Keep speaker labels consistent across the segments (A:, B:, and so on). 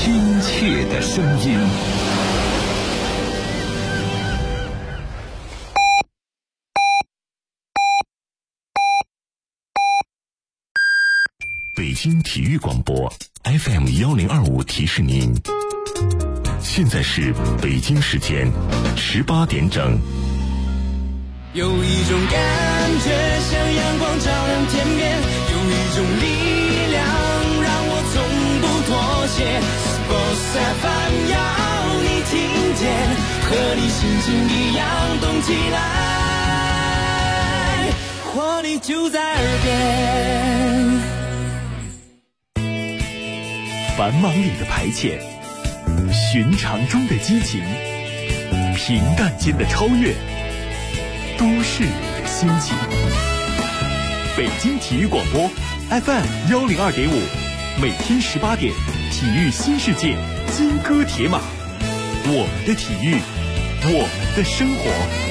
A: 亲切的声音。北京体育广播 FM1025提示您，现在是北京时间18点整。
B: 有一种感觉像阳光照亮天边，有一种力量让我从不妥协。Sports FM 要你听见，和你心情一样动起来，活力就在耳边。
C: 繁忙里的排遣，寻常中的激情，平淡间的超越，都市里的心情。北京体育广播 FM102.5，每天18点，体育新世界，金戈铁马，我们的体育，我们的生活。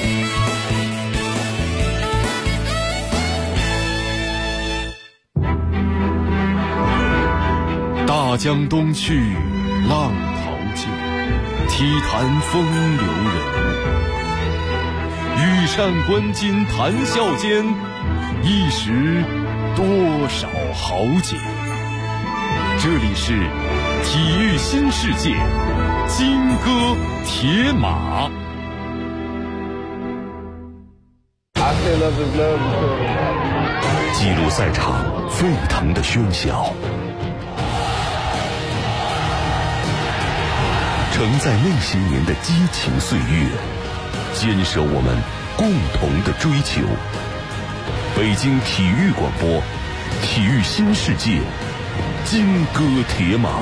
D: 大江东去，浪淘尽，体坛风流人物。羽扇纶巾谈笑间，一时多少豪杰。这里是体育新世界，金戈铁马。
A: 记录赛场沸腾的喧嚣，承载那些年的激情岁月，坚守我们共同的追求。北京体育广播，体育新世界，金戈铁马。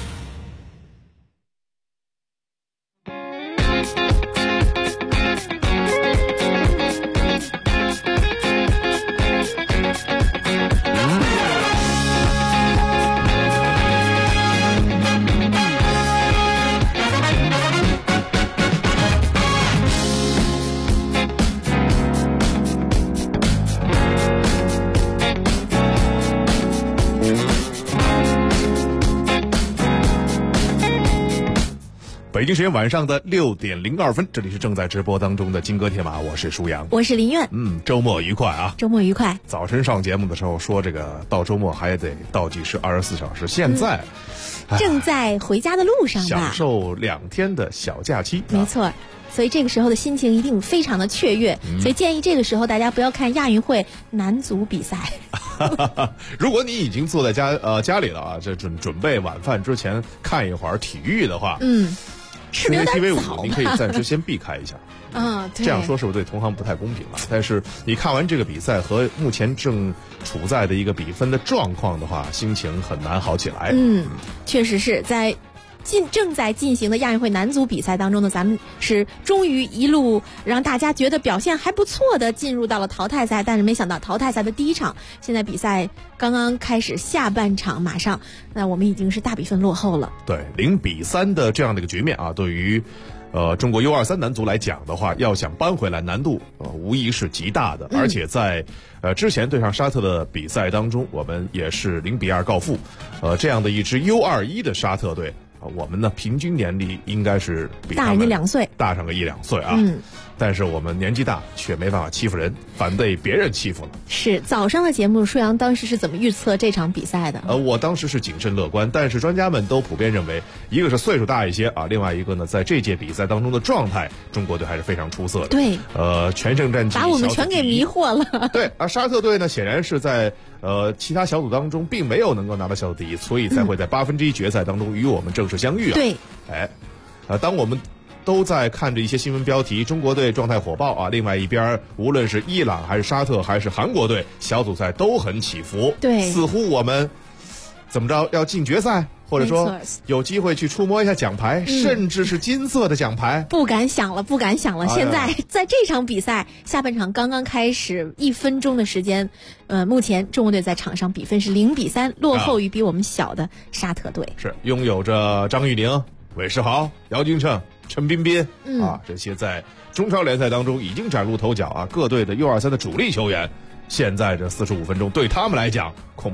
E: 北京时间晚上的6点02分，这里是正在直播当中的金戈铁马，我是舒阳，
F: 我是林苑。
E: 周末愉快啊！
F: 周末愉快。
E: 早晨上节目的时候说这个到周末还得倒计时24小时，现在、
F: 正在回家的路上吧，
E: 享受2天的小假期。
F: 没错。所以这个时候的心情一定非常的雀跃，所以建议这个时候大家不要看亚运会男足比赛。
E: 如果你已经坐在家里了啊，这准备晚饭之前看一会儿体育的话，
F: 是不是有点早？
E: 你可以暂时先避开一下。
F: 对，
E: 这样说是不是对同行不太公平了？但是你看完这个比赛和目前正处在的一个比分的状况的话，心情很难好起来。
F: 确实是在正在进行的亚运会男足比赛当中呢，咱们是终于一路让大家觉得表现还不错的进入到了淘汰赛，但是没想到淘汰赛的第一场，现在比赛刚刚开始，下半场马上，那我们已经是大比分落后了。
E: 对，0-3的这样的一个局面啊，对于中国 U23 男足来讲的话，要想扳回来难度无疑是极大的，而且在之前对上沙特的比赛当中，我们也是0-2告负，这样的一支 U21 的沙特队。我们呢，平均年龄应该是比
F: 大人家2岁，
E: 大上个1-2岁啊。但是我们年纪大，却没办法欺负人，反被别人欺负了。
F: 是早上的节目，舒阳当时是怎么预测这场比赛的？
E: 我当时是谨慎乐观，但是专家们都普遍认为，一个是岁数大一些啊，另外一个呢，在这届比赛当中的状态，中国队还是非常出色的。
F: 对，
E: 全胜战绩
F: 把我们全给迷惑了。
E: 对，而沙特队呢，显然是在其他小组当中并没有能够拿到小组第一，所以才会在1/8决赛当中与我们正式相遇啊。
F: 对，
E: 当我们都在看着一些新闻标题，中国队状态火爆啊，另外一边无论是伊朗还是沙特还是韩国队，小组赛都很起伏。
F: 对，
E: 似乎我们怎么着要进决赛，或者说有机会去触摸一下奖牌，甚至是金色的奖牌。
F: 不敢想了。现在在这场比赛下半场刚刚开始1分钟的时间，目前中国队在场上比分是0-3，落后于比我们小的沙特队。
E: 是拥有着张玉宁、韦世豪、姚金成、陈彬彬这些在中超联赛当中已经崭露头角啊，各队的 U23 的主力球员，现在这45分钟对他们来讲恐怕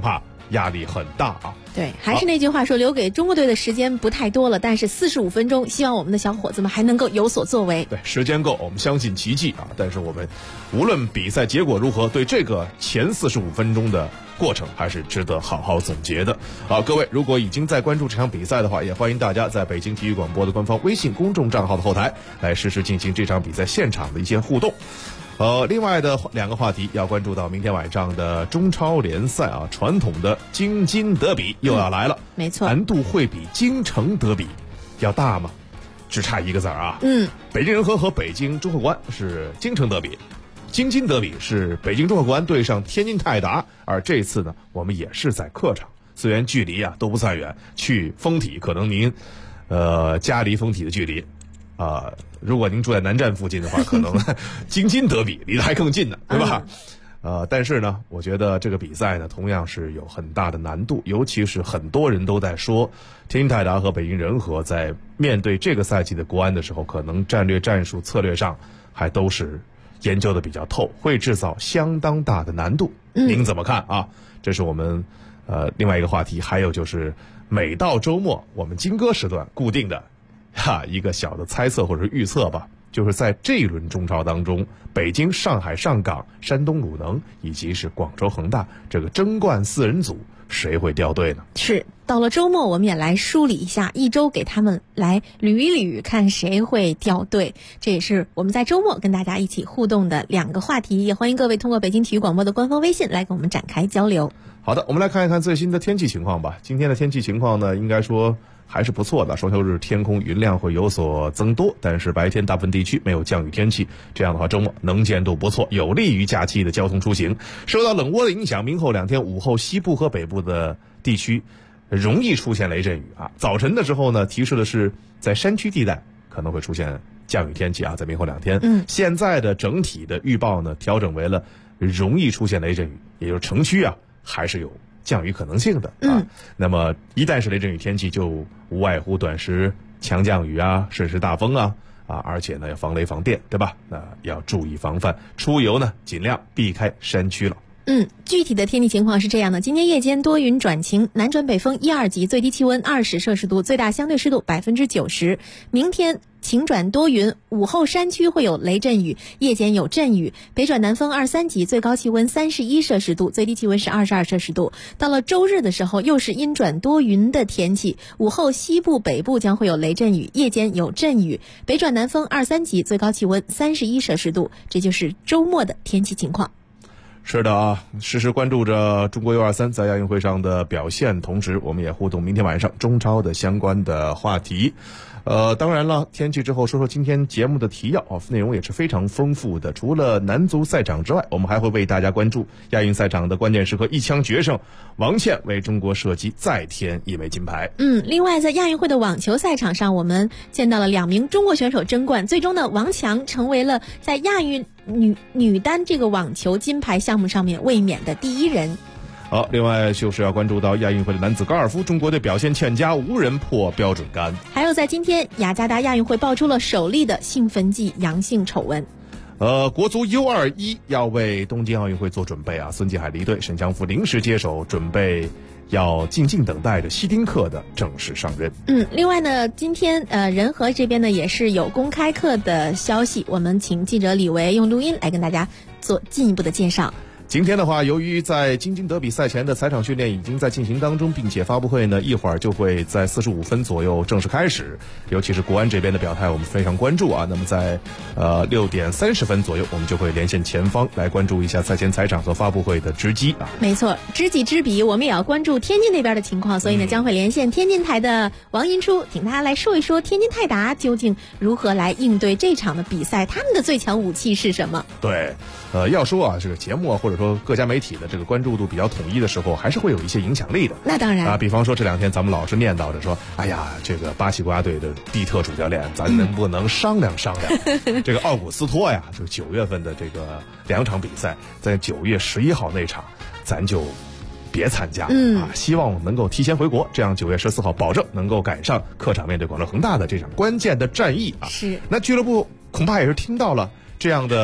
E: 压力很大啊。
F: 对，还是那句话说，留给中国队的时间不太多了，但是45分钟，希望我们的小伙子们还能够有所作为。
E: 对，时间够，我们相信奇迹啊！但是我们无论比赛结果如何，对这个前45分钟的过程还是值得好好总结的。好，各位如果已经在关注这场比赛的话，也欢迎大家在北京体育广播的官方微信公众账号的后台来实时进行这场比赛现场的一些互动。另外的2个话题要关注到明天晚上的中超联赛啊，传统的京津德比又要来了，
F: 没错，
E: 难度会比京城德比要大吗？只差一个字啊。北京人和北京中赫国安是京城德比，京津德比是北京中赫国安对上天津泰达，而这次呢，我们也是在客场，虽然距离啊都不算远，去丰体可能您家离丰体的距离如果您住在南站附近的话，可能京津德比离得还更近呢，对吧？但是呢，我觉得这个比赛呢，同样是有很大的难度，尤其是很多人都在说，天津泰达和北京人和在面对这个赛季的国安的时候，可能战略战术策略上还都是研究的比较透，会制造相当大的难度。您怎么看啊？这是我们另外一个话题。还有就是每到周末，我们金歌时段固定的一个小的猜测或者是预测吧。就是在这一轮中超当中，北京、上海上港、山东鲁能以及是广州恒大这个争冠4人组，谁会掉队呢？
F: 是，到了周末我们也来梳理一下，一周给他们来捋一捋，看谁会掉队。这也是我们在周末跟大家一起互动的2个话题，也欢迎各位通过北京体育广播的官方微信来跟我们展开交流。
E: 好的，我们来看一看最新的天气情况吧。今天的天气情况呢，应该说还是不错的，双休日天空云量会有所增多，但是白天大部分地区没有降雨天气，这样的话周末能见度不错，有利于假期的交通出行。受到冷涡的影响，明后2天午后西部和北部的地区容易出现雷阵雨啊。早晨的时候呢，提示的是在山区地带可能会出现降雨天气啊，在明后2天。现在的整体的预报呢，调整为了容易出现雷阵雨，也就是城区啊还是有降雨可能性的啊。那么一旦是雷阵雨天气，就无外乎短时强降雨啊，甚至大风啊，而且呢要防雷防电，对吧？那要注意防范，出游呢尽量避开山区了。
F: 具体的天气情况是这样的：今天夜间多云转晴，南转北风1、2级，最低气温20摄氏度，最大相对湿度90%。明天晴转多云，午后山区会有雷阵雨，夜间有阵雨，北转南风2、3级，最高气温31摄氏度，最低气温是22摄氏度。到了周日的时候，又是阴转多云的天气，午后西部、北部将会有雷阵雨，夜间有阵雨，北转南风2、3级，最高气温31摄氏度。这就是周末的天气情况。
E: 是的啊，实时关注着中国U23在亚运会上的表现，同时我们也互动明天晚上中超的相关的话题。当然了，天气之后说说今天节目的提要内容也是非常丰富的。除了男足赛场之外，我们还会为大家关注亚运赛场的关键时刻，一枪决胜，王倩为中国射击再添1枚金牌。
F: 另外在亚运会的网球赛场上，我们见到了2名中国选手争冠，最终呢，王强成为了在亚运女单这个网球金牌项目上面卫冕的第1人。
E: 好，另外就是要关注到亚运会的男子高尔夫，中国队表现欠佳，无人破标准杆。
F: 还有在今天雅加达亚运会爆出了首例的兴奋剂阳性丑闻。
E: 国足 U21 要为东京奥运会做准备啊，孙继海离队，沈祥福临时接手，准备要静静等待着希丁克的正式上任。
F: 另外呢，今天仁和这边呢也是有公开课的消息，我们请记者李维用录音来跟大家做进一步的介绍。
E: 今天的话，由于在京津德比赛前的踩场训练已经在进行当中，并且发布会呢一会儿就会在45分左右正式开始，尤其是国安这边的表态我们非常关注啊。那么在6点30分左右，我们就会连线前方来关注一下赛前踩场和发布会的直击啊。
F: 没错，知己知彼，我们也要关注天津那边的情况，所以呢将会连线天津台的王银初，请他来说一说天津泰达究竟如何来应对这场的比赛，他们的最强武器是什么？
E: 对，要说啊，这个节目啊，或者说各家媒体的这个关注度比较统一的时候，还是会有一些影响力的。
F: 那当然
E: 啊，比方说这2天咱们老是念叨着说，哎呀，这个巴西国家队的蒂特主教练，咱能不能商量商量？这个奥古斯托呀，就9月份的这个2场比赛，在9月11号那场，咱就别参加啊，希望能够提前回国，这样9月14号保证能够赶上客场面对广州恒大的这场关键的战役啊。
F: 是，
E: 那俱乐部恐怕也是听到了这样的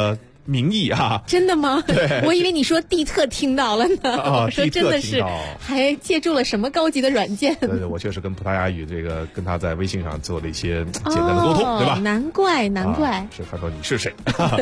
E: 名义啊。
F: 真的吗？
E: 对，
F: 我以为你说蒂特听到了呢。我说真的是，还借助了什么高级的软件？
E: 对，我确实跟葡萄牙语这个跟他在微信上做了一些简单的沟通，对吧？
F: 难怪。
E: 是他说你是谁？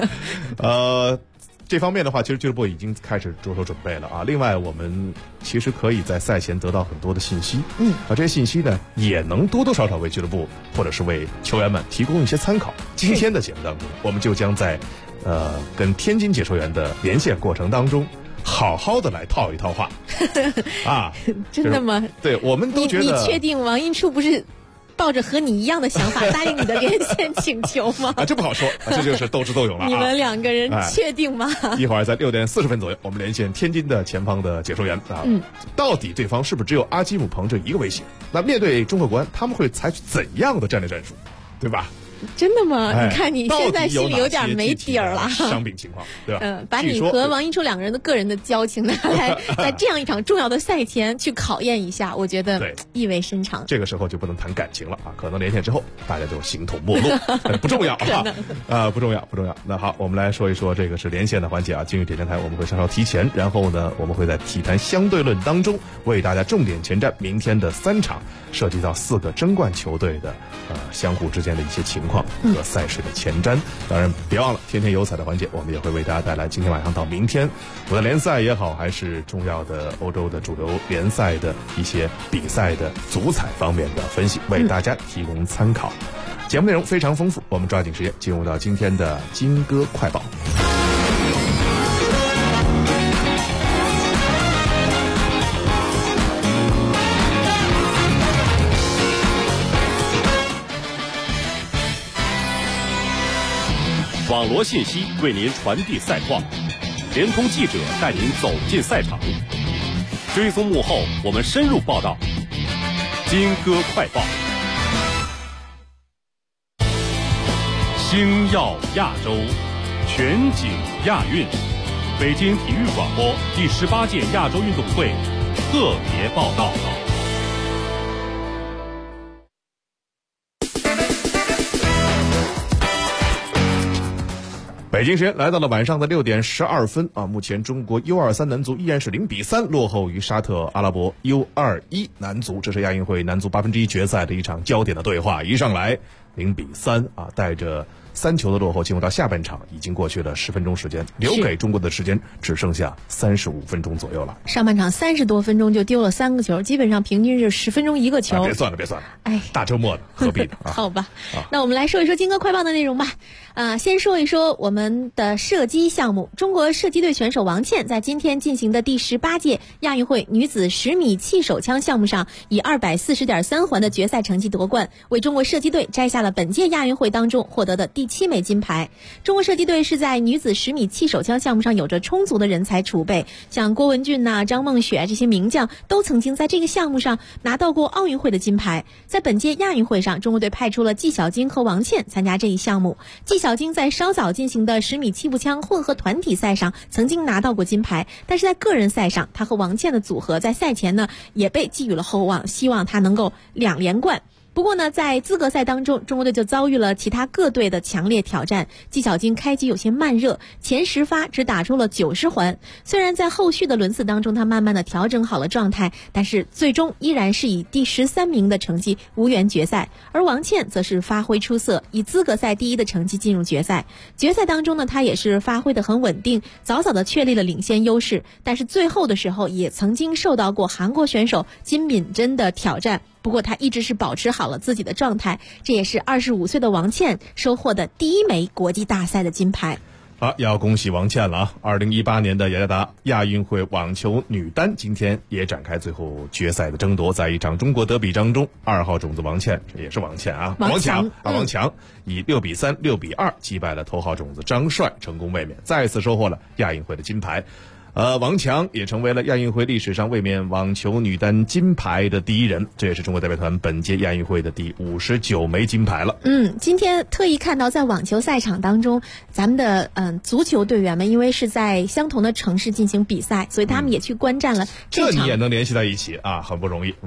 E: 这方面的话，其实俱乐部已经开始着手准备了啊。另外，我们其实可以在赛前得到很多的信息，这些信息呢，也能多多少少为俱乐部或者是为球员们提供一些参考。今天的节目当中，我们就将在跟天津解说员的连线过程当中，好好的来套一套话啊。
F: 真的吗？
E: 对，我们都觉得。
F: 你确定王一初不是抱着和你一样的想法答应你的连线请求吗？
E: 这不好说，这就是斗智斗勇了。
F: 你们两个人确定吗？
E: 一会儿在6点40分左右，我们连线天津的前方的解说员啊。到底对方是不是只有阿基姆彭这一个威胁？那面对中国国安，他们会采取怎样的战略战术，对吧？
F: 真的吗？你看你现在心里有点没底儿了。
E: 伤病情况，对吧？
F: 把你和王一初两个人的个人的交情拿来，在这样一场重要的赛前去考验一下，我觉得意味深长。
E: 这个时候就不能谈感情了啊！可能连线之后大家就形同陌路，不重要不重要。那好，我们来说一说这个是连线的环节啊。今日点将台我们会稍稍提前，然后呢，我们会在体坛相对论当中为大家重点前瞻明天的3场涉及到4个争冠球队的相互之间的一些情况和赛事的前瞻。当然别忘了天天有彩的环节，我们也会为大家带来今天晚上到明天我的联赛也好，还是重要的欧洲的主流联赛的一些比赛的足彩方面的分析，为大家提供参考。节目内容非常丰富，我们抓紧时间进入到今天的金歌快报。
A: 网罗信息为您传递赛况，联通记者带您走进赛场，追踪幕后，我们深入报道。金歌快报，星耀亚洲，全景亚运，北京体育广播第18届亚洲运动会特别报道。
E: 北京时间来到了晚上的6点12分啊！目前中国 U23 男足依然是0-3落后于沙特阿拉伯 U21 男足，这是亚运会男足1/8决赛的一场焦点的对话。一上来0-3啊，带着3球的落后进入到下半场，已经过去了10分钟时间，留给中国的时间只剩下35分钟左右了。
F: 上半场30多分钟就丢了3个球，基本上平均是10分钟1个球。
E: 别算了，哎，大周末的何必呢？
F: 好吧，那我们来说一说金歌快报的内容吧。先说一说我们的射击项目。中国射击队选手王倩在今天进行的第18届亚运会女子10米气手枪项目上，以240.3环的决赛成绩夺冠，为中国射击队摘下了本届亚运会当中获得的第7枚金牌。中国射击队是在女子10米气手枪项目上有着充足的人才储备，像郭文俊张梦雪这些名将都曾经在这个项目上拿到过奥运会的金牌。在本届亚运会上，中国队派出了纪晓晶和王倩参加这一项目。纪晓晶在稍早进行的10米气步枪混合团体赛上曾经拿到过金牌，但是在个人赛上，他和王倩的组合在赛前呢也被寄予了厚望，希望他能够2连冠。不过呢，在资格赛当中，中国队就遭遇了其他各队的强烈挑战。纪晓晶开机有些慢热，前10发只打出了90环。虽然在后续的轮次当中，他慢慢的调整好了状态，但是最终依然是以第13名的成绩无缘决赛。而王倩则是发挥出色，以资格赛第1的成绩进入决赛。决赛当中呢，他也是发挥得很稳定，早早的确立了领先优势。但是最后的时候，也曾经受到过韩国选手金敏珍的挑战。不过他一直是保持好了自己的状态，这也是25岁的王倩收获的第1枚国际大赛的金牌。
E: 好，要恭喜王倩了啊！2018年的雅加达亚运会网球女单今天也展开最后决赛的争夺，在一场中国德比当中，2号种子王倩，这也是王倩啊，王强以6-3、6-2击败了头号种子张帅，成功卫冕，再次收获了亚运会的金牌。王强也成为了亚运会历史上卫冕网球女单金牌的第1人，这也是中国代表团本届亚运会的第59枚金牌了。
F: 今天特意看到在网球赛场当中，咱们的足球队员们因为是在相同的城市进行比赛，所以他们也去观战了这场。
E: 这你也能联系在一起啊，很不容易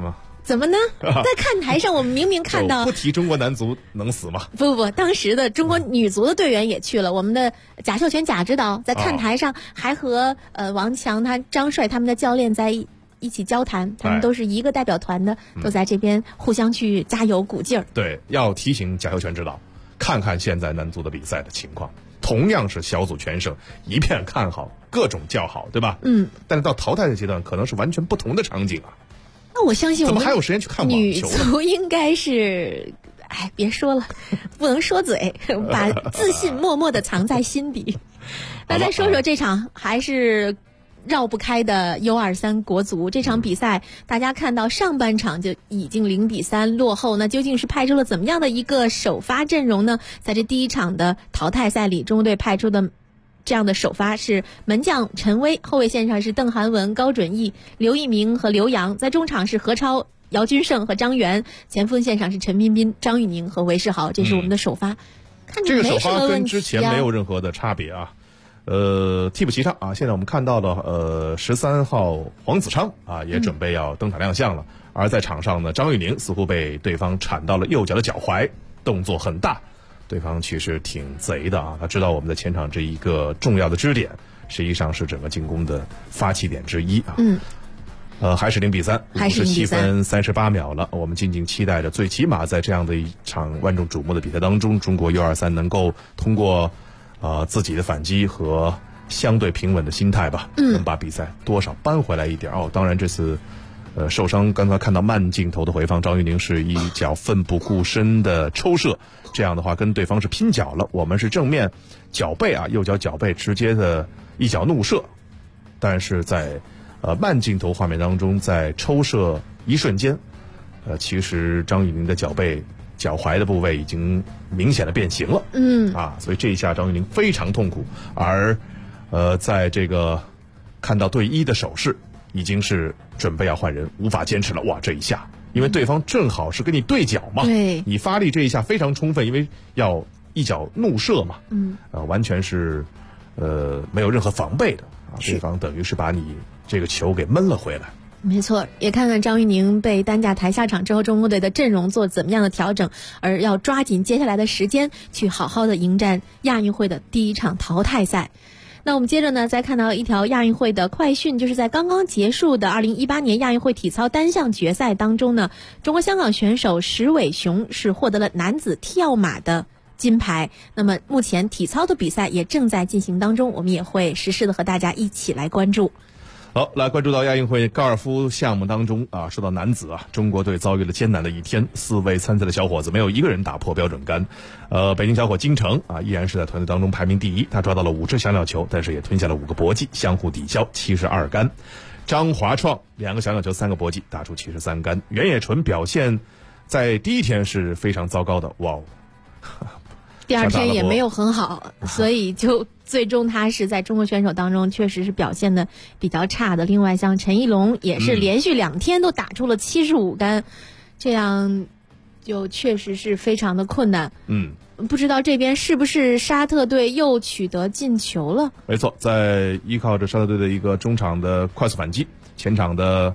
F: 怎么呢？在看台上，我们明明看到
E: 不提中国男足能死吗？
F: 不，当时的中国女足的队员也去了。我们的贾秀全贾指导在看台上还和王强、张帅他们的教练在一起交谈，他们都是一个代表团的，都在这边互相去加油鼓劲儿。
E: 对，要提醒贾秀全指导，看看现在男足的比赛的情况，同样是小组全胜，一片看好，各种叫好，对吧？但是到淘汰的阶段，可能是完全不同的场景啊。
F: 那我相信我们
E: 怎么还有时间去看网球呢？
F: 女足应该是，别说了，不能说嘴，把自信默默地藏在心底。那再说说这场还是绕不开的 U23 国足这场比赛，大家看到上半场就已经0-3落后，那究竟是派出了怎么样的一个首发阵容呢？在这第一场的淘汰赛里，中国队派出的这样的首发是门将陈威，后卫线上是邓涵文、高准翼、刘一鸣和刘洋，在中场是何超、姚军胜和张元，前锋线上是陈彬彬、张玉宁和韦世豪，这是我们的首发。看着
E: 这个首
F: 没什么
E: 发
F: 问题
E: 跟之前没有任何的差别啊。替补席上啊，现在我们看到了13号黄子昌啊也准备要登场亮相了，而在场上呢，张玉宁似乎被对方铲到了右脚的脚踝，动作很大。对方其实挺贼的啊，他知道我们在前场这一个重要的支点，实际上是整个进攻的发起点之一啊。还是0-3， 57分38秒了。我们静静期待着，最起码在这样的一场万众瞩目的比赛当中，中国 U23 能够通过自己的反击和相对平稳的心态吧，能把比赛多少扳回来一点。当然这次受伤，刚才看到慢镜头的回放，张玉宁是一脚奋不顾身的抽射，这样的话跟对方是拼脚了。我们是正面脚背啊，右脚脚背直接的一脚怒射，但是在慢镜头画面当中，在抽射一瞬间，其实张玉宁的脚背脚踝的部位已经明显的变形了，所以这一下张玉宁非常痛苦，而在这个看到队医的手势，已经是准备要换人，无法坚持了。哇，这一下，因为对方正好是跟你对角嘛，
F: 对，
E: 你发力这一下非常充分，因为要一脚怒射嘛，完全是没有任何防备的啊，对方等于是把你这个球给闷了回来。
F: 没错，也看看张玉宁被担架抬下场之后，中国队的阵容做怎么样的调整，而要抓紧接下来的时间去好好的迎战亚运会的第一场淘汰赛。那我们接着呢，再看到一条亚运会的快讯，就是在刚刚结束的2018年亚运会体操单项决赛当中呢，中国香港选手石伟雄是获得了男子跳马的金牌。那么目前体操的比赛也正在进行当中，我们也会实时的和大家一起来关注。
E: 好，来关注到亚运会高尔夫项目当中啊，说到男子啊，中国队遭遇了艰难的一天，4位参赛的小伙子没有一个人打破标准杆。北京小伙金城啊，依然是在团队当中排名第一，他抓到了5只小鸟球，但是也吞下了5个搏击，相互抵消72杆。张华创2个小鸟球3个搏击，打出73杆。袁野纯表现在第一天是非常糟糕的，哇哦！
F: 第二天也没有很好，所以就最终他是在中国选手当中确实是表现的比较差的。另外像陈一龙也是连续2天都打出了75杆，这样就确实是非常的困难。不知道这边是不是沙特队又取得进球了？没
E: 错，在依靠着沙特队的一个中场的快速反击，前场的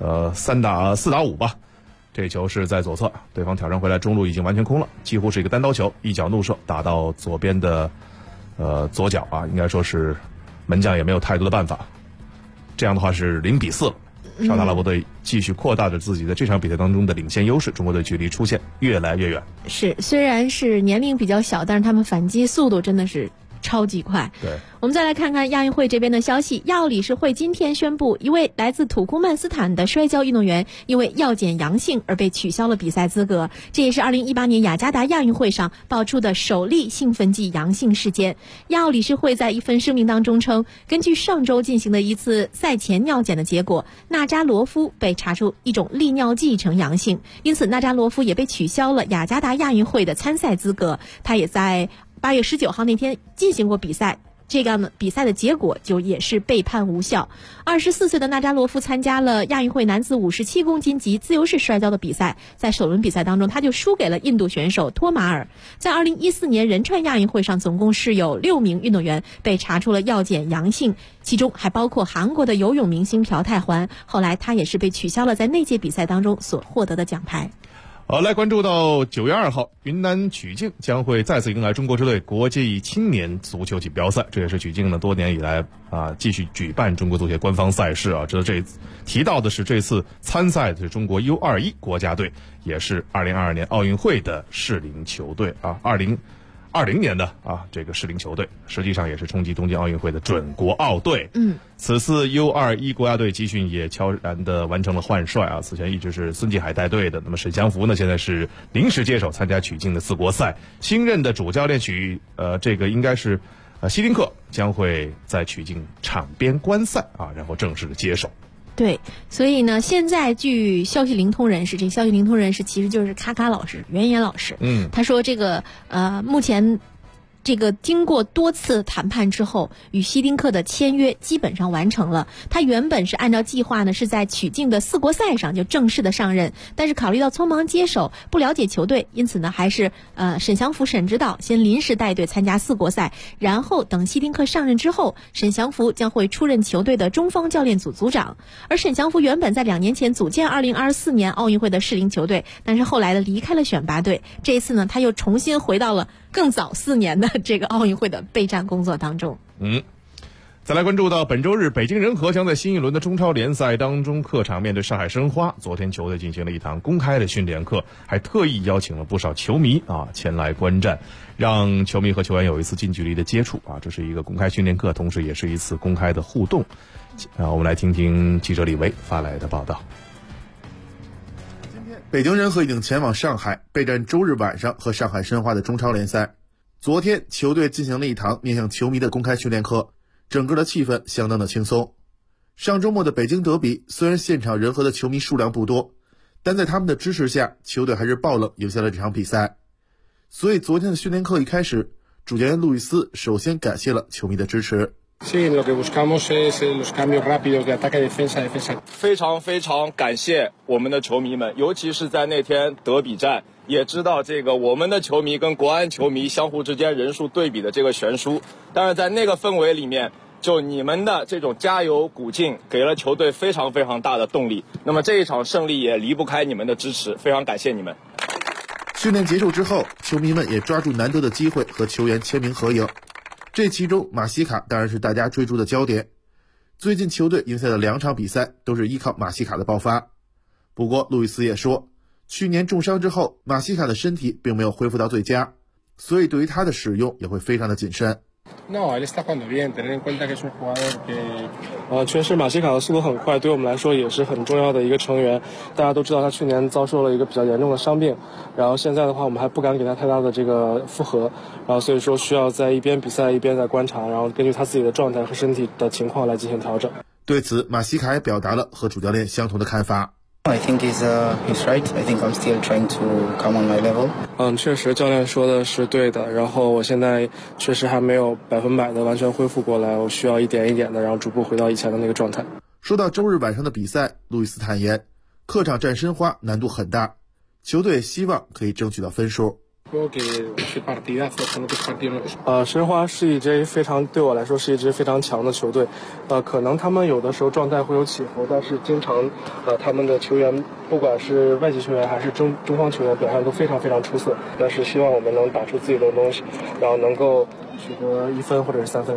E: 4打5吧。这球是在左侧，对方挑战回来，中路已经完全空了，几乎是一个单刀球，一脚怒射打到左边的左脚啊，应该说是门将也没有太多的办法。这样的话是0-4了。沙特阿拉伯队继续扩大着自己在这场比赛当中的领先优势，中国队距离出线越来越远。
F: 是，虽然是年龄比较小，但是他们反击速度真的是超级快。
E: 对，
F: 我们再来看看亚运会这边的消息。亚奥理事会今天宣布，一位来自土库曼斯坦的摔跤运动员因为药检阳性而被取消了比赛资格，这也是2018年雅加达亚运会上爆出的首例兴奋剂阳性事件。亚奥理事会在一份声明当中称，根据上周进行的一次赛前尿检的结果，纳扎罗夫被查出一种利尿剂呈阳性，因此纳扎罗夫也被取消了雅加达亚运会的参赛资格。他也在8月19号那天进行过比赛， 这样的比赛的结果就也是被判无效。24岁的纳扎罗夫参加了亚运会男子57公斤级自由式摔跤的比赛，在首轮比赛当中他就输给了印度选手托马尔。在2014年仁川亚运会上，总共是有6名运动员被查出了药检阳性，其中还包括韩国的游泳明星朴泰桓，后来他也是被取消了在那届比赛当中所获得的奖牌。
E: 好，来关注到9月2号，云南曲靖将会再次迎来中国之队国际青年足球锦标赛，这也是曲靖呢多年以来继续举办中国足协官方赛事啊。这提到的是这次参赛的是中国 U21 国家队，也是2022年奥运会的适龄球队啊，2020年的这个适龄球队，实际上也是冲击东京奥运会的准国奥队。此次 U21 国家队集训也悄然的完成了换帅啊，此前一直是孙继海带队的，那么沈祥福呢现在是临时接手参加曲靖的4国赛，新任的主教练这个应该是希丁克将会在曲靖场边观赛啊，然后正式的接手。
F: 对，所以呢，现在据消息灵通人士，这消息灵通人士其实就是咔咔老师袁岩老师，他说这个目前这个经过多次谈判之后，与希丁克的签约基本上完成了。他原本是按照计划呢，是在曲靖的4国赛上就正式的上任，但是考虑到匆忙接手，不了解球队，因此呢，还是沈祥福沈指导先临时带队参加4国赛，然后等希丁克上任之后，沈祥福将会出任球队的中方教练组组长。而沈祥福原本在2年前组建2024年奥运会的适龄球队，但是后来呢离开了选拔队，这一次呢，他又重新回到了更早4年的这个奥运会的备战工作当中。
E: 再来关注到本周日，北京人和将在新一轮的中超联赛当中客场面对上海申花。昨天球队进行了一堂公开的训练课，还特意邀请了不少球迷前来观战，让球迷和球员有一次近距离的接触这是一个公开训练课，同时也是一次公开的互动。我们来听听记者李维发来的报道。
G: 今天北京人和已经前往上海备战周日晚上和上海申花的中超联赛。昨天球队进行了一堂面向球迷的公开训练课，整个的气氛相当的轻松。上周末的北京德比，虽然现场人和的球迷数量不多，但在他们的支持下，球队还是爆冷赢下了这场比赛。所以昨天的训练课一开始，主教练路易斯首先感谢了球迷的支持。
H: 非常感谢我们的球迷们，尤其是在那天德比战，也知道这个我们的球迷跟国安球迷相互之间人数对比的这个悬殊，但是在那个氛围里面，就你们的这种加油鼓劲给了球队非常大的动力，那么这一场胜利也离不开你们的支持，非常感谢你们。
G: 训练结束之后，球迷们也抓住难得的机会和球员签名合影，这其中马西卡当然是大家追逐的焦点。最近球队赢下的2场比赛都是依靠马西卡的爆发。不过路易斯也说，去年重伤之后，马西卡的身体并没有恢复到最佳，所以对于他的使用也会非常的谨慎。
I: 确实马西卡的速度很快，对我们来说也是很重要的一个成员。大家都知道他去年遭受了一个比较严重的伤病，然后现在的话我们还不敢给他太大的这个负荷，然后所以说需要在一边比赛一边在观察，然后根据他自己的状态和身体的情况来进行调整。
G: 对此马西卡也表达了和主教练相同的看法。
J: I think he's right. I think I'm still trying to come on my level.
I: 确实教练说的是对的，然后我现在确实还没有100%的完全恢复过来，我需要一点一点的，然后逐步回到以前的那个状态。
G: 说到周日晚上的比赛，路易斯坦言，客场战申花难度很大，球队希望可以争取到分数。
I: 申花是一支对我来说是一支非常强的球队，可能他们有的时候状态会有起伏，但是经常他们的球员不管是外籍球员还是中方球员表现都非常出色，但是希望我们能打出自己的东西，然后能够取得1分或者是3分。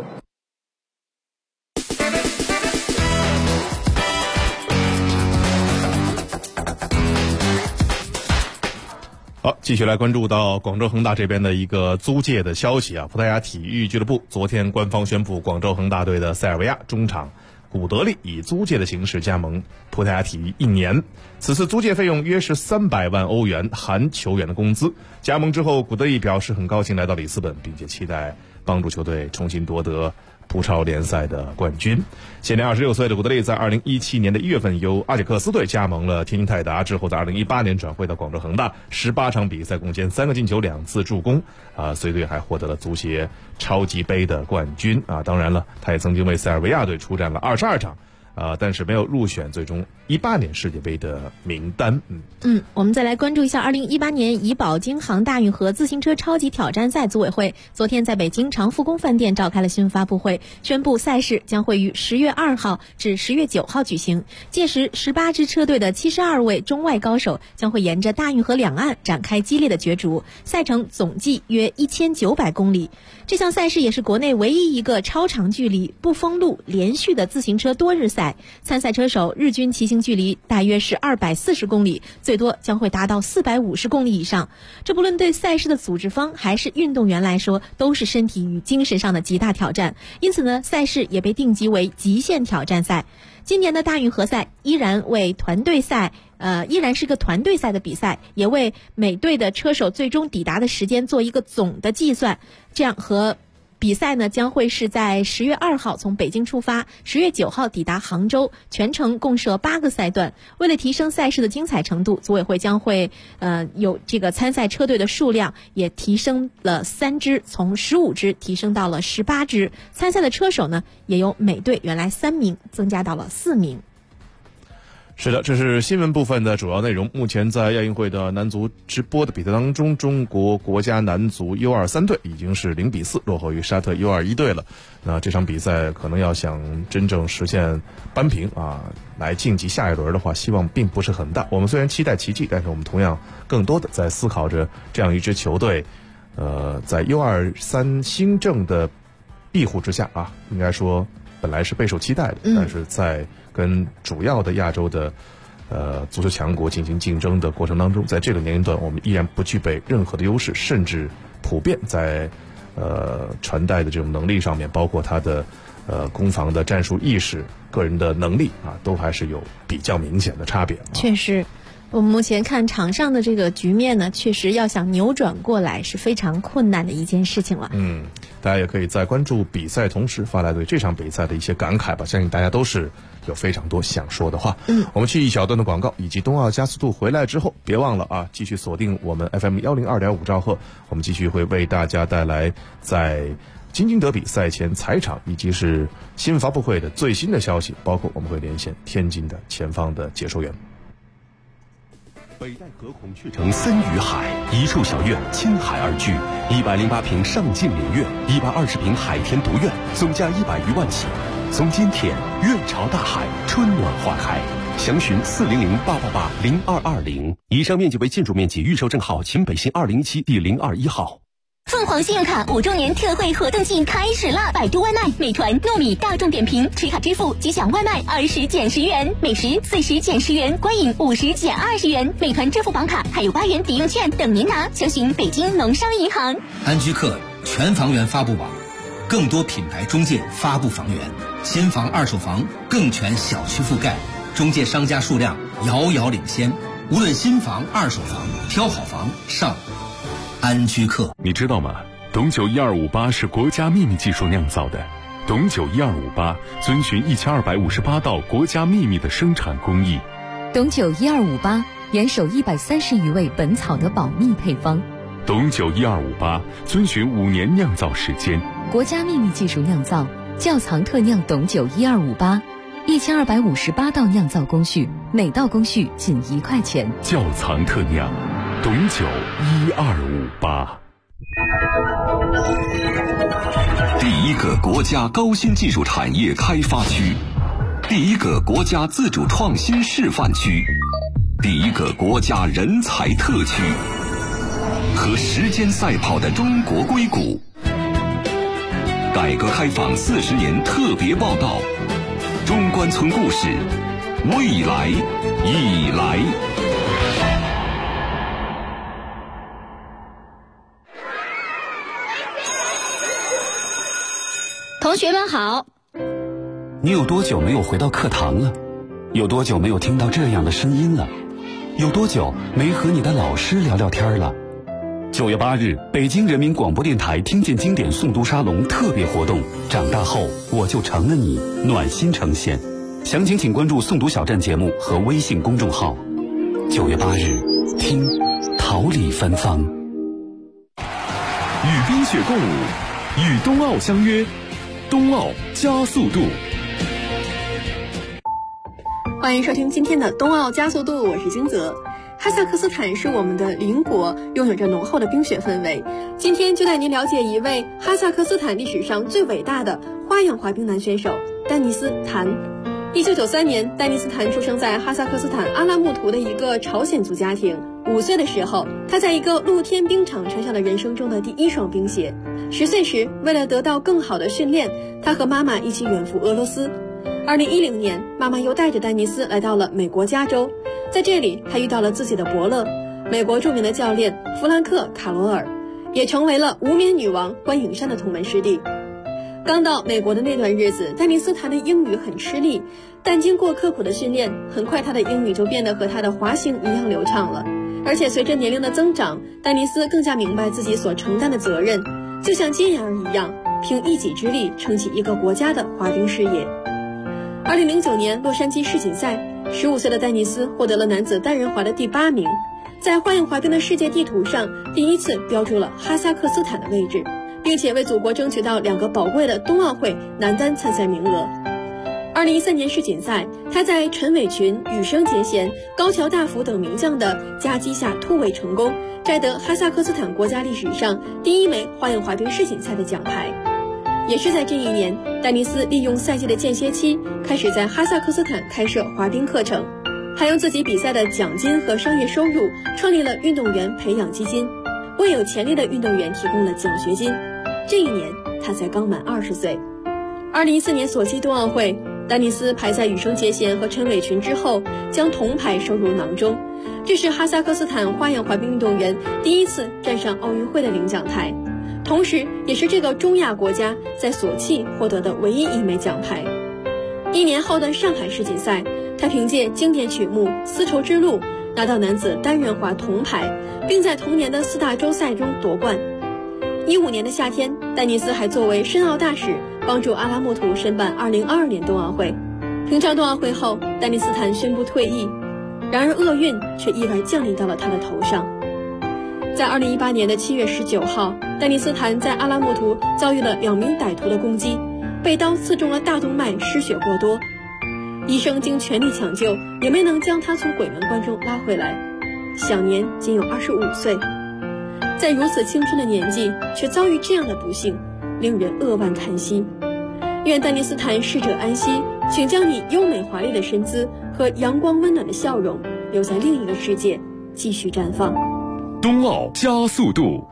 E: 好，继续来关注到广州恒大这边的一个租借的消息葡萄牙体育俱乐部昨天官方宣布，广州恒大队的塞尔维亚中场古德利以租借的形式加盟葡萄牙体育1年，此次租借费用约是300万欧元，含球员的工资。加盟之后，古德利表示很高兴来到里斯本，并且期待帮助球队重新夺得葡超联赛的冠军。现年26岁的古德利在2017年的1月份由阿贾克斯队加盟了天津泰达，之后在2018年转会到广州恒大，18场比赛贡献3个进球2次助攻随队还获得了足协超级杯的冠军当然了，他也曾经为塞尔维亚队出战了22场但是没有入选最终18年世界杯的名单。
F: 我们再来关注一下2018年怡宝京杭大运河自行车超级挑战赛组委会昨天在北京长福宫饭店召开了新闻发布会，宣布赛事将会于10月2号至10月9号举行。届时18支车队的72位中外高手将会沿着大运河两岸展开激烈的角逐，赛程总计约1900公里。这项赛事也是国内唯一一个超长距离不封路连续的自行车多日赛，参赛车手日均骑行距离大约是240公里，最多将会达到450公里以上。这不论对赛事的组织方还是运动员来说，都是身体与精神上的极大挑战。因此呢，赛事也被定级为极限挑战赛。今年的大运河赛依然是个团队赛的比赛，也为每队的车手最终抵达的时间做一个总的计算。这样和比赛呢将会是在10月2号从北京出发，10月9号抵达杭州，全程共设8个赛段。为了提升赛事的精彩程度，组委会将会有这个参赛车队的数量也提升了3支，从15支提升到了18支。参赛的车手呢也由每队原来3名增加到了4名。
E: 是的，这是新闻部分的主要内容。目前在亚运会的男足直播的比赛当中，中国国家男足 U23 队已经是0-4落后于沙特 U21 队了。那这场比赛可能要想真正实现扳平来晋级下一轮的话，希望并不是很大。我们虽然期待奇迹，但是我们同样更多的在思考着这样一支球队在 U23 新政的庇护之下应该说本来是备受期待的，但是在跟主要的亚洲的足球强国进行竞争的过程当中，在这个年龄段我们依然不具备任何的优势，甚至普遍在传带的这种能力上面，包括他的攻防的战术意识、个人的能力都还是有比较明显的差别。
F: 确实，我们目前看场上的这个局面呢，确实要想扭转过来是非常困难的一件事情了。
E: 大家也可以在关注比赛同时发来对这场比赛的一些感慨吧，相信大家都是有非常多想说的话。我们去一小段的广告以及冬奥加速度回来之后，别忘了继续锁定我们 FM 102.5兆赫，我们继续会为大家带来在京津德比赛前采场以及是新闻发布会的最新的消息，包括我们会连线天津的前方的解说员。
A: 北戴河孔雀城森与海一处小院，亲海而居，108平上进领院，120平海天独院，总价100余万起。总监田，院朝大海，春暖花开。详询400-888-0220。以上面积为建筑面积，预售证号秦北新207第021号。
K: 凤凰信用卡5周年特惠活动季开始了！百度外卖、美团、糯米、大众点评持卡支付即享外卖20减10元，美食40减10元，观影50减20元。美团支付宝卡还有8元抵用券等您拿，详询北京农商银行。
L: 安居客全房源发布网，更多品牌中介发布房源，新房二手房更全小区覆盖，中介商家数量遥遥领先。无论新房二手房，挑好房上安居客。
A: 你知道吗？董酒1258是国家秘密技术酿造的。董酒1258遵循1258道国家秘密的生产工艺。
M: 董酒1258严守130余味本草的保密配方。
A: 董酒1258遵循5年酿造时间，
M: 国家秘密技术酿造，窖藏特酿董酒1258，1258道酿造工序，每道工序仅1块钱。
A: 窖藏特酿董酒1258。第一个国家高新技术产业开发区，第一个国家自主创新示范区，第一个国家人才特区。和时间赛跑的中国硅谷，改革开放40年特别报道，中关村故事，未来已来。
K: 同学们好。
N: 你有多久没有回到课堂了？有多久没有听到这样的声音了？有多久没和你的老师聊聊天了？ 9月8日，北京人民广播电台听见经典诵读沙龙特别活动，长大后我就成了你，暖心呈现。详情请关注诵读小站节目和微信公众号。9月8日，听桃李芬芳。
C: 与冰雪共舞，与冬奥相约，冬奥加速度。
O: 欢迎收听今天的冬奥加速度，我是金泽。哈萨克斯坦是我们的邻国，拥有着浓厚的冰雪氛围。今天就带您了解一位哈萨克斯坦历史上最伟大的花样滑冰男选手丹尼斯坦。1993年，丹尼斯坦出生在哈萨克斯坦阿拉木图的一个朝鲜族家庭。5岁的时候，他在一个露天冰场穿上了人生中的第一双冰鞋。10岁时，为了得到更好的训练，他和妈妈一起远赴俄罗斯。2010年，妈妈又带着丹尼斯来到了美国加州。在这里，他遇到了自己的伯乐，美国著名的教练弗兰克·卡罗尔，也成为了无冕女王关颖珊的同门师弟。刚到美国的那段日子，丹尼斯谈的英语很吃力，但经过刻苦的训练，很快他的英语就变得和他的滑行一样流畅了。而且随着年龄的增长，丹尼斯更加明白自己所承担的责任，就像金妍儿一样，凭一己之力撑起一个国家的滑冰事业。2009年洛杉矶世锦赛，15岁的丹尼斯获得了男子单人滑的第8名，在花样滑冰的世界地图上第一次标注了哈萨克斯坦的位置，并且为祖国争取到2个宝贵的冬奥会男单参赛名额。2013年世锦赛，他在陈伟群、羽生结弦、高桥大辅等名将的夹击下突围成功，摘得哈萨克斯坦国家历史上第1枚花样滑冰世锦赛的奖牌。也是在这一年，丹尼斯利用赛季的间歇期，开始在哈萨克斯坦开设滑冰课程，还用自己比赛的奖金和商业收入创立了运动员培养基金，为有潜力的运动员提供了奖学金。这一年，他才刚满20岁。2014年索契冬奥会，丹尼斯排在羽生结弦和陈伟群之后，将铜牌收入囊中。这是哈萨克斯坦花样滑冰运动员第一次站上奥运会的领奖台，同时也是这个中亚国家在索契获得的唯一1枚奖牌。1年后的上海世锦赛，他凭借经典曲目《丝绸之路》拿到男子单人滑铜牌，并在同年的4大洲赛中夺冠。15年的夏天，丹尼斯还作为申奥大使，帮助阿拉木图申办2022年冬奥会。平昌冬奥会后，丹尼斯坦宣布退役，然而厄运却意外降临到了他的头上。在2018年的7月19号，丹尼斯坦在阿拉木图遭遇了2名歹徒的攻击，被刀刺中了大动脉，失血过多。医生经全力抢救，也没能将他从鬼门关中拉回来，享年仅有25岁。在如此青春的年纪，却遭遇这样的不幸，令人扼腕叹息。愿丹尼斯坦逝者安息，请将你优美华丽的身姿和阳光温暖的笑容留在另一个世界，继续绽放。
C: 冬奥加速度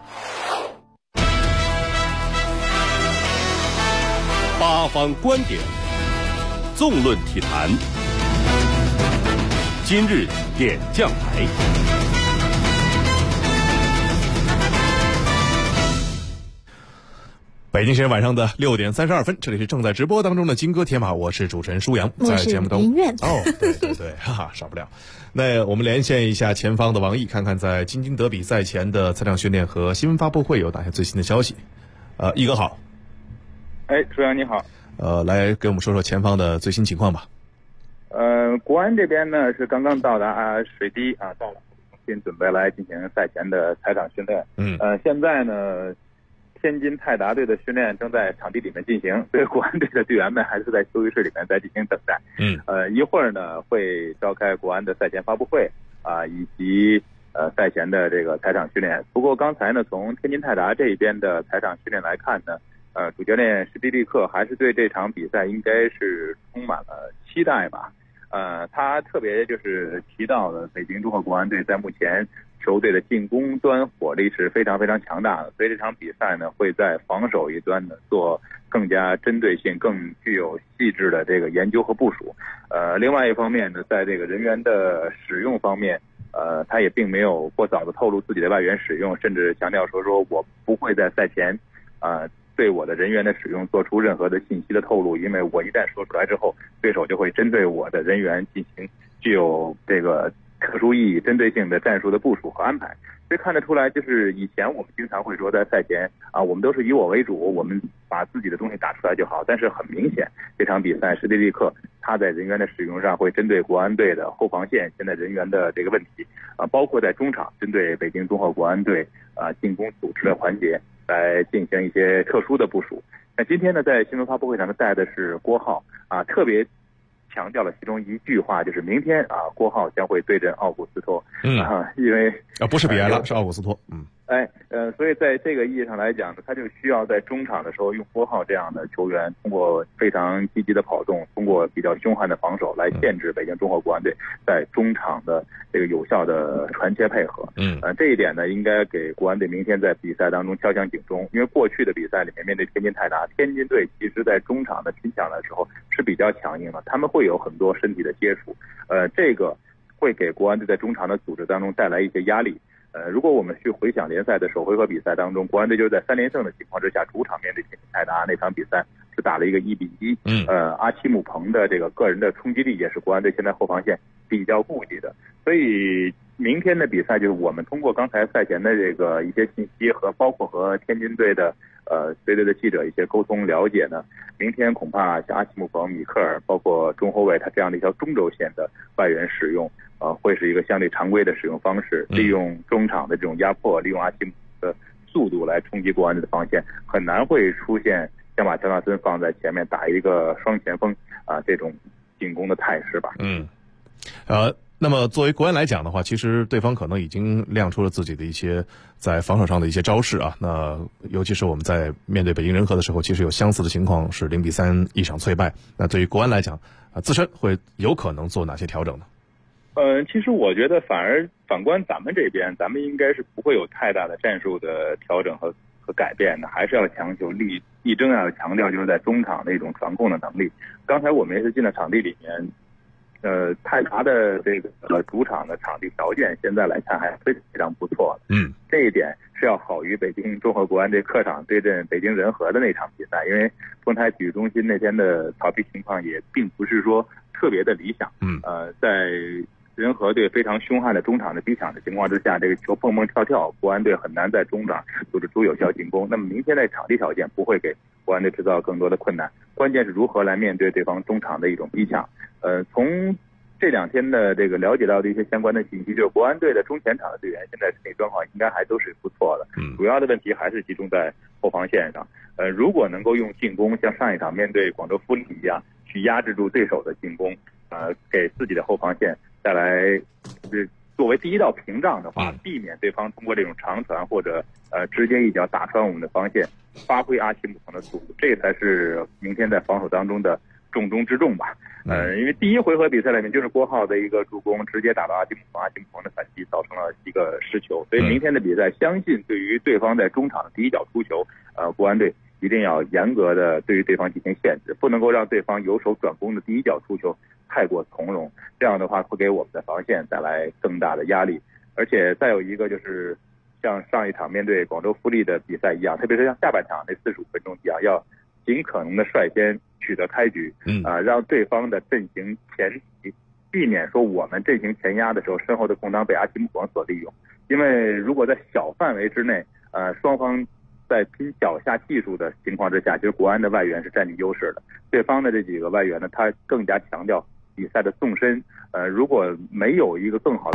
A: ，8方观点，纵论体坛。今日点将牌。
E: 北京时间晚上的6点32分，这里是正在直播当中的金戈铁马，我是主持人舒阳，在节目当中对，哈哈，少不了。那我们连线一下前方的王毅，看看在京津德比赛前的赛场训练和新闻发布会有哪些最新的消息。毅哥好。
P: 舒阳你好。
E: 来给我们说说前方的最新情况吧。
P: 国安这边呢是刚刚到达水滴啊，到了，并准备来进行赛前的赛场训练。现在呢，天津泰达队的训练正在场地里面进行，所以国安队的队员们还是在休息室里面在进行等待。一会儿呢会召开国安的赛前发布会以及赛前的这个赛场训练。不过刚才呢，从天津泰达这一边的赛场训练来看呢，主教练施蒂利克还是对这场比赛应该是充满了期待吧。他特别就是提到了北京中赫国安队在目前球队的进攻端火力是非常非常强大的，所以这场比赛呢会在防守一端呢做更加针对性、更具有细致的这个研究和部署。另外一方面呢，在这个人员的使用方面，他也并没有过早的透露自己的外援使用，甚至强调说我不会在赛前对我的人员的使用做出任何的信息的透露，因为我一旦说出来之后，对手就会针对我的人员进行具有这个特殊意义、针对性的战术的部署和安排。所以看得出来，就是以前我们经常会说，在赛前啊，我们都是以我为主，我们把自己的东西打出来就好。但是很明显，这场比赛史蒂利克他在人员的使用上会针对国安队的后防线现在人员的这个问题啊，包括在中场针对北京综合国安队啊进攻组织的环节来进行一些特殊的部署。那今天呢，在新闻发布会上呢带的是郭浩啊，特别强调了其中一句话，就是明天啊，郭浩将会对阵奥古斯托。因为
E: 不是比埃拉，是奥古斯托。
P: 所以在这个意义上来讲呢，他就需要在中场的时候用郭浩这样的球员，通过非常积极的跑动，通过比较凶悍的防守来限制北京综合国安队在中场的这个有效的传切配合。这一点呢，应该给国安队明天在比赛当中敲响警钟。因为过去的比赛里面，面对天津泰达，天津队其实在中场的拼抢的时候是比较强硬的，他们会有很多身体的接触，这个会给国安队在中场的组织当中带来一些压力。如果我们去回想联赛的首回合比赛当中，国安队就是在3连胜的情况之下，主场面对天津泰达那场比赛是打了一个1-1。阿奇姆彭的这个个人的冲击力也是国安队现在后防线比较顾忌的。所以明天的比赛就是我们通过刚才赛前的这个一些信息和包括和天津队的随队的记者一些沟通了解呢，明天恐怕像阿奇姆彭、米克尔，包括中后卫他这样的一条中轴线的外援使用会是一个相对常规的使用方式，利用中场的这种压迫，利用阿奇姆的速度来冲击国安队的防线，很难会出现像把乔纳森放在前面打一个双前锋这种进攻的态势吧。
E: 那么作为国安来讲的话，其实对方可能已经亮出了自己的一些在防守上的一些招式啊。那尤其是我们在面对北京人和的时候，其实有相似的情况是0-3一场脆败。那对于国安来讲自身会有可能做哪些调整呢？
P: 其实我觉得反观咱们这边，咱们应该是不会有太大的战术的调整和改变的，还是要强求力争要强调就是在中场的一种传控的能力。刚才我们也是进了场地里面，泰达的这个主场的场地条件现在来看还非常不错的。这一点是要好于北京综合国安队客场对阵北京人和的那场比赛，因为丰台体育中心那天的草皮情况也并不是说特别的理想。在人和队非常凶悍的中场的逼抢的情况之下，这个球蹦蹦跳跳，国安队很难在中场组织出有效进攻。那么明天的场地条件不会给国安队制造更多的困难，关键是如何来面对对方中场的一种逼抢。从这2天的这个了解到的一些相关的信息，就是国安队的中前场的队员现在身体状况应该还都是不错的，主要的问题还是集中在后防线上。如果能够用进攻像上一场面对广州富力一样去压制住对手的进攻，给自己的后防线带来作为第一道屏障的话，避免对方通过这种长传或者直接一脚打穿我们的防线，发挥阿奇姆彭的速度，这才是明天在防守当中的重中之重吧。因为第一回合比赛里面就是郭浩的一个助攻直接打到阿奇姆彭的反击，造成了一个失球。所以明天的比赛，相信对于对方在中场的第一脚出球，国安队一定要严格的对于对方进行限制，不能够让对方由守转攻的第一脚出球太过从容，这样的话会给我们的防线带来更大的压力。而且再有一个就是像上一场面对广州富力的比赛一样，特别是像下半场那45分钟一样，要尽可能的率先取得开局，让对方的阵型前提，避免说我们阵型前压的时候身后的空当被阿奇姆彭所利用。因为如果在小范围之内，双方在拼脚下技术的情况之下，其实国安的外援是占据优势的。对方的这几个外援呢，他更加强调比赛的纵深，如果没有一个更好的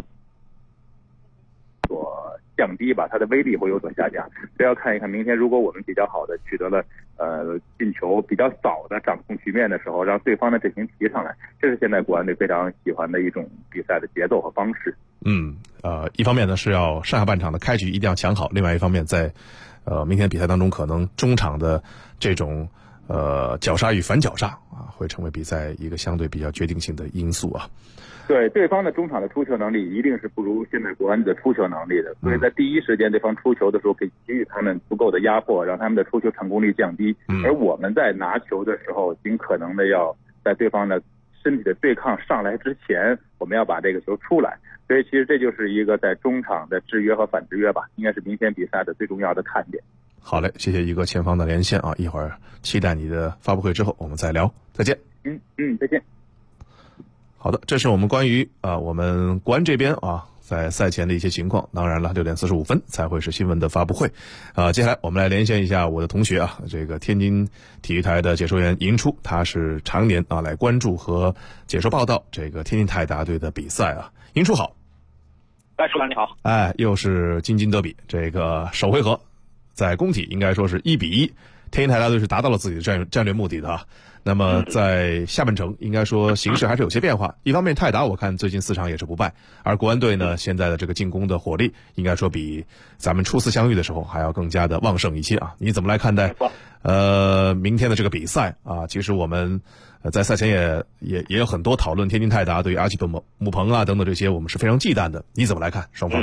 P: 所降低吧，它的威力会有所下降。所以要看一看明天，如果我们比较好的取得了进球，比较早的掌控局面的时候，让对方的阵型提上来，这是现在国安队非常喜欢的一种比赛的节奏和方式。
E: 一方面呢是要上下半场的开局一定要抢好，另外一方面在明天比赛当中，可能中场的这种绞杀与反绞杀会成为比赛一个相对比较决定性的因素啊。
P: 对，对方的中场的出球能力一定是不如现在国安的出球能力的，所以在第一时间对方出球的时候，可以给予他们足够的压迫，让他们的出球成功率降低。而我们在拿球的时候，尽可能的要在对方的身体的对抗上来之前，我们要把这个球出来。所以其实这就是一个在中场的制约和反制约吧，应该是明天比赛的最重要的看点。
E: 好嘞，谢谢一个前方的连线啊，一会儿期待你的发布会之后我们再聊，再见。
P: 再见。
E: 好的，这是我们关于我们国安这边在赛前的一些情况。当然了，6点45分才会是新闻的发布会。接下来我们来连线一下我的同学这个天津体育台的解说员尹初，他是常年来关注和解说报道这个天津泰达队的比赛尹初好。
Q: 舒兰你好。
E: 又是京津德比，这个首回合在工体应该说是1-1，天津泰达队是达到了自己的战略目的的那么在下半程应该说形势还是有些变化，一方面泰达我看最近4场也是不败，而国安队呢现在的这个进攻的火力应该说比咱们初次相遇的时候还要更加的旺盛一些你怎么来看待明天的这个比赛其实我们在赛前也有很多讨论天津泰达对于阿奇本姆彭等等这些我们是非常忌惮的，你怎么来看双方？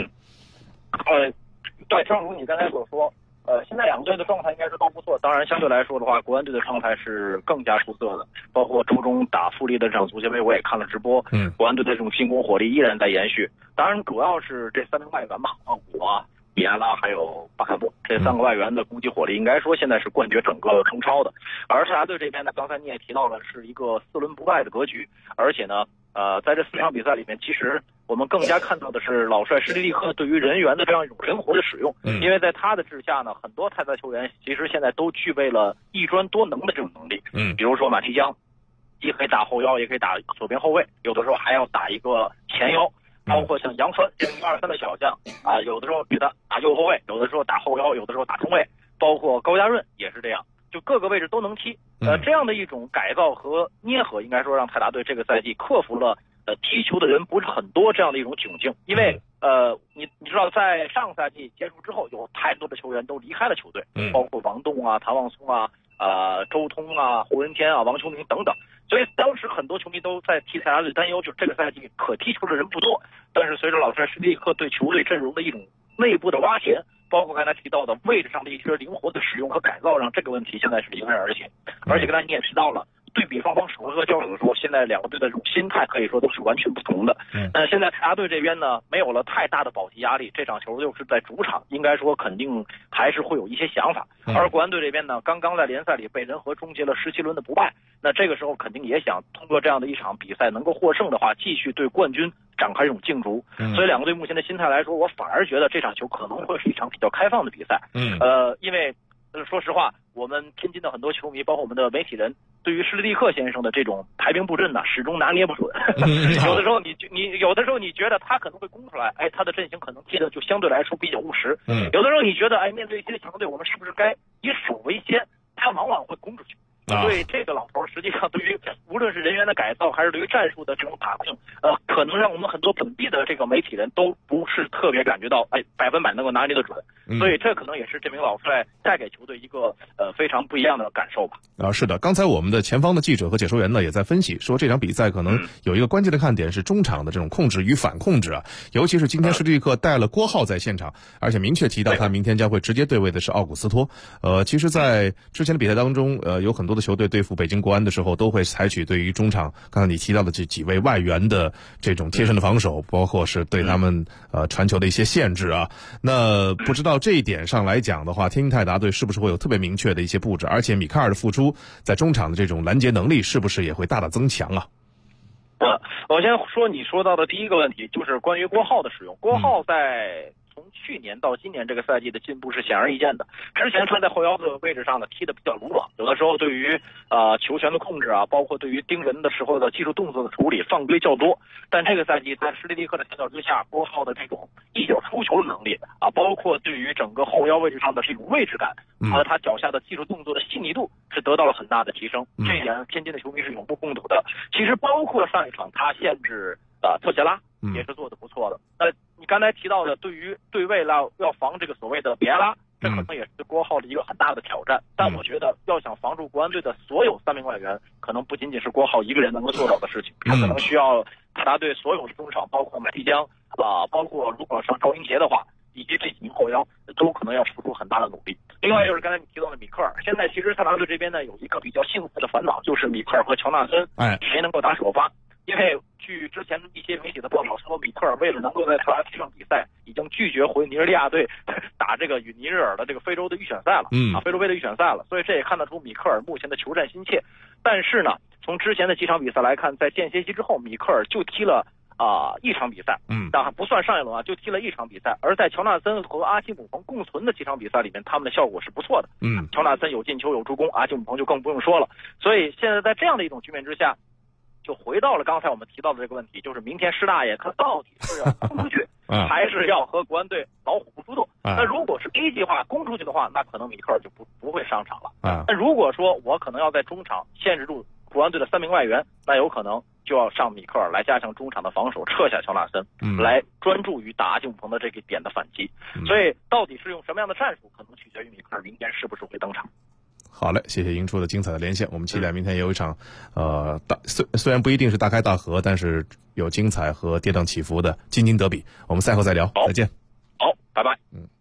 Q: 对，正如你刚才所说，现在两个队的状态应该是都不错。当然，相对来说的话，国安队的状态是更加出色的。包括周中打富力的这场足协杯，我也看了直播。国安队的这种进攻火力依然在延续。当然，主要是这3名外援我、比埃拉还有巴卡布这3个外援的攻击火力，应该说现在是冠绝整个中超的。而泰达队这边呢，刚才你也提到了，是一个4轮不败的格局，而且呢，在这4场比赛里面，其实我们更加看到的是老帅施蒂利克对于人员的这样一种灵活的使用，因为在他的治下呢，很多泰达球员其实现在都具备了一专多能的这种能力，比如说马蒂江，既可以打后腰，也可以打左边后卫，有的时候还要打一个前腰，包括像杨帆这种1-2-3的小将有的时候给他打右后卫，有的时候打后腰，有的时候打中卫，包括高家润也是这样，就各个位置都能踢。这样的一种改造和捏合，应该说让泰达队这个赛季克服了踢球的人不是很多这样的一种窘境，因为你知道在上赛季结束之后，有太多的球员都离开了球队，包括王栋谭望松周通胡文天王秋明等等，所以当时很多球迷都在替泰达队担忧，就这个赛季可踢球的人不多。但是随着老帅施蒂利克对球队阵容的一种内部的挖掘，包括刚才提到的位置上的一些灵活的使用和改造，让这个问题现在是迎刃而解。而且刚才你也提到了，对比双方首回合交手的时候，现在两个队的这种心态可以说都是完全不同的。现在泰达队这边呢，没有了太大的保级压力，这场球又是在主场，应该说肯定还是会有一些想法。而国安队这边呢，刚刚在联赛里被人和终结了17轮的不败，那这个时候肯定也想通过这样的一场比赛能够获胜的话，继续对冠军展开这种竞逐。所以两个队目前的心态来说，我反而觉得这场球可能会是一场比较开放的比赛。因为说实话，我们天津的很多球迷，包括我们的媒体人，对于施蒂利克先生的这种排兵布阵呢，始终拿捏不准。有的时候你觉得他可能会攻出来，他的阵型可能踢的就相对来说比较务实。有的时候你觉得，面对一些强队，我们是不是该以守为先？他往往会攻出去。对这个老头，实际上对于无论是人员的改造，还是对于战术的这种把控，可能让我们很多本地的这个媒体人都不是特别感觉到100%能够拿捏得准。所以这可能也是这名老帅带给球队一个非常不一样的感受吧。
E: 是的，刚才我们的前方的记者和解说员呢也在分析说，这场比赛可能有一个关键的看点是中场的这种控制与反控制尤其是今天施蒂利克带了郭浩在现场，而且明确提到他明天将会直接对位的是奥古斯托。其实在之前的比赛当中，有很多的球队对付北京国安的时候，都会采取对于中场刚才你提到的这几位外援的这种贴身的防守，包括是对他们传球的一些限制那不知道这一点上来讲的话，天津泰达队是不是会有特别明确的一些布置？而且米卡尔的付出在中场的这种拦截能力是不是也会大大增强
Q: 我先说你说到的第一个问题，就是关于郭浩的使用。郭浩在从去年到今年这个赛季的进步是显而易见的。之前他在后腰的位置上呢踢得比较鲁莽，有的时候对于球权的控制包括对于盯人的时候的技术动作的处理犯规较多。但这个赛季在施蒂利克的调教之下，郭浩的这种一脚出球的能力包括对于整个后腰位置上的这种位置感和他脚下的技术动作的细腻度是得到了很大的提升。这一点天津的球迷是有目共睹的。其实包括上一场他限制特杰拉也是做得不错的。你刚才提到的对于对位要防这个所谓的别拉，这可能也是郭浩的一个很大的挑战。但我觉得要想防住国安队的所有3名外援，可能不仅仅是郭浩一个人能够做到的事情，他可能需要泰达队所有的中场，包括马蒂江包括如果上赵英杰的话，以及这几名后腰都可能要付出很大的努力。另外就是刚才你提到的米克尔，现在其实泰达队这边呢有一个比较幸福的烦恼，就是米克尔和乔纳森谁能够打首发。 因为据之前一些媒体的报道说，米克尔为了能够在挑战这场比赛，已经拒绝回尼日利亚队打这个与尼日尔的这个非洲的预选赛了，非洲杯的预选赛了。所以这也看得出米克尔目前的求战心切。但是呢，从之前的几场比赛来看，在间歇期之后，米克尔就踢了一场比赛，当然不算上一轮啊，就踢了一场比赛。而在乔纳森和阿基姆彭共存的几场比赛里面，他们的效果是不错的。乔纳森有进球有助攻，阿基姆彭就更不用说了。所以现在在这样的一种局面之下，就回到了刚才我们提到的这个问题，就是明天施大爷他到底是要攻出去，还是要和国安队老虎不出动？那如果是 A 计划攻出去的话，那可能米克尔就不会上场了。那如果说我可能要在中场限制住国安队的3名外援，那有可能就要上米克尔来加强中场的防守，撤下乔纳森，来专注于打阿基姆彭的这个点的反击。所以到底是用什么样的战术，可能取决于米克尔明天是不是会登场。
E: 好嘞，谢谢英初的精彩的连线，我们期待明天也有一场，虽然不一定是大开大合，但是有精彩和跌宕起伏的京津德比。我们赛后再聊，再见。
Q: 好，拜拜。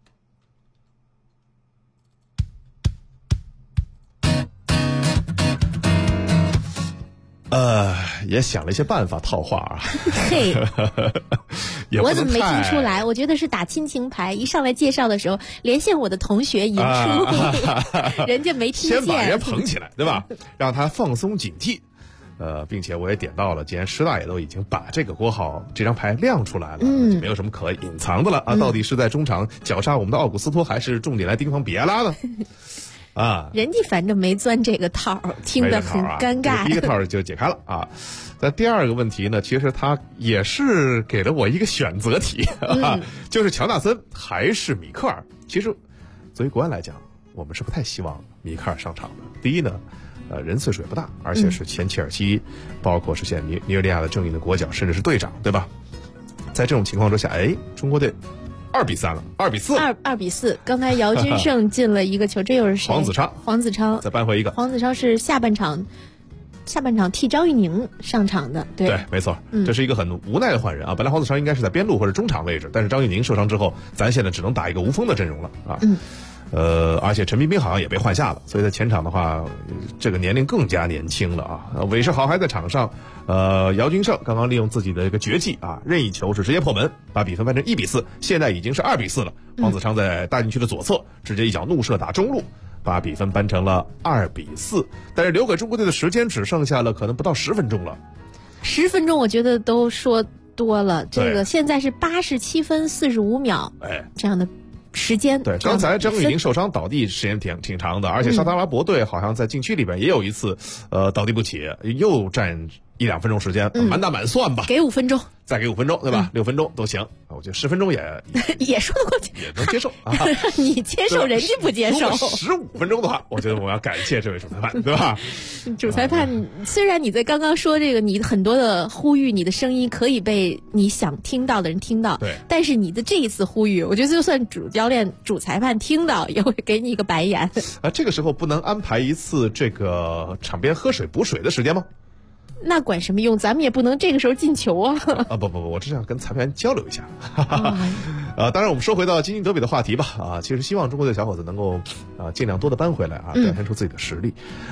E: 也想了一些办法套话啊。
F: 嘿，我怎么没听出来？我觉得是打亲情牌，一上来介绍的时候，连线我的同学银初，人家没听见，
E: 先把人捧起来，对吧？让他放松警惕。并且我也点到了，既然施大爷都已经把这个国号这张牌亮出来了，就没有什么可隐藏的了啊！到底是在中场绞杀我们的奥古斯托，还是重点来盯防比埃拉呢？
F: 人家反正没钻这个套，听得很尴尬。
E: 第一个套就解开了啊。那第二个问题呢，其实他也是给了我一个选择题，就是乔纳森还是米克尔。其实作为国安来讲，我们是不太希望米克尔上场的。第一呢，人岁数也不大，而且是前切尔西，包括是现在尼日利亚的正印的国脚，甚至是队长，对吧？在这种情况之下，中国队2-3了，2-4了
F: ，2比4。刚才姚军胜进了一个球，这又是谁？黄子昌，
E: 再扳回一个。
F: 黄子昌是下半场替张玉宁上场的，对，
E: 没错，这是一个很无奈的换人啊。本来黄子昌应该是在边路或者中场位置，但是张玉宁受伤之后，咱现在只能打一个无锋的阵容了啊。而且陈彬彬好像也被换下了，所以在前场的话，这个年龄更加年轻了啊。韦世豪还在场上，姚军胜刚刚利用自己的一个绝技啊，任意球是直接破门，把比分扳成1比4，现在已经是2比4了。黄子昌在大禁区的左侧，直接一脚怒射打中路，把比分扳成了2比4。但是留给中国队的时间只剩下了可能不到10分钟了。
F: 10分钟我觉得都说多了，这个现在是87分45秒，这样的时间。
E: 对，刚才张玉宁受伤倒地时间挺长的，而且沙特阿拉伯队好像在禁区里边也有一次倒地不起，又占1-2分钟时间，满打满算吧，
F: 给5分钟，
E: 再给5分钟，对吧？6分钟都行，我觉得10分钟也
F: 说得过去，
E: 也能接受啊。
F: 你接受，人家不接受。
E: 如果15分钟的话，我觉得我要感谢这位主裁判，对吧？
F: 主裁判，虽然你在刚刚说这个，你很多的呼吁，你的声音可以被你想听到的人听到，
E: 对，
F: 但是你的这一次呼吁，我觉得就算主教练、主裁判听到，也会给你一个白眼。
E: 这个时候不能安排一次这个场边喝水补水的时间吗？
F: 那管什么用？咱们也不能这个时候进球啊！
E: 不，我只想跟裁判员交流一下。当然我们说回到京津德比的话题吧。其实希望中国队小伙子能够尽量多的扳回来啊，表现出自己的实力。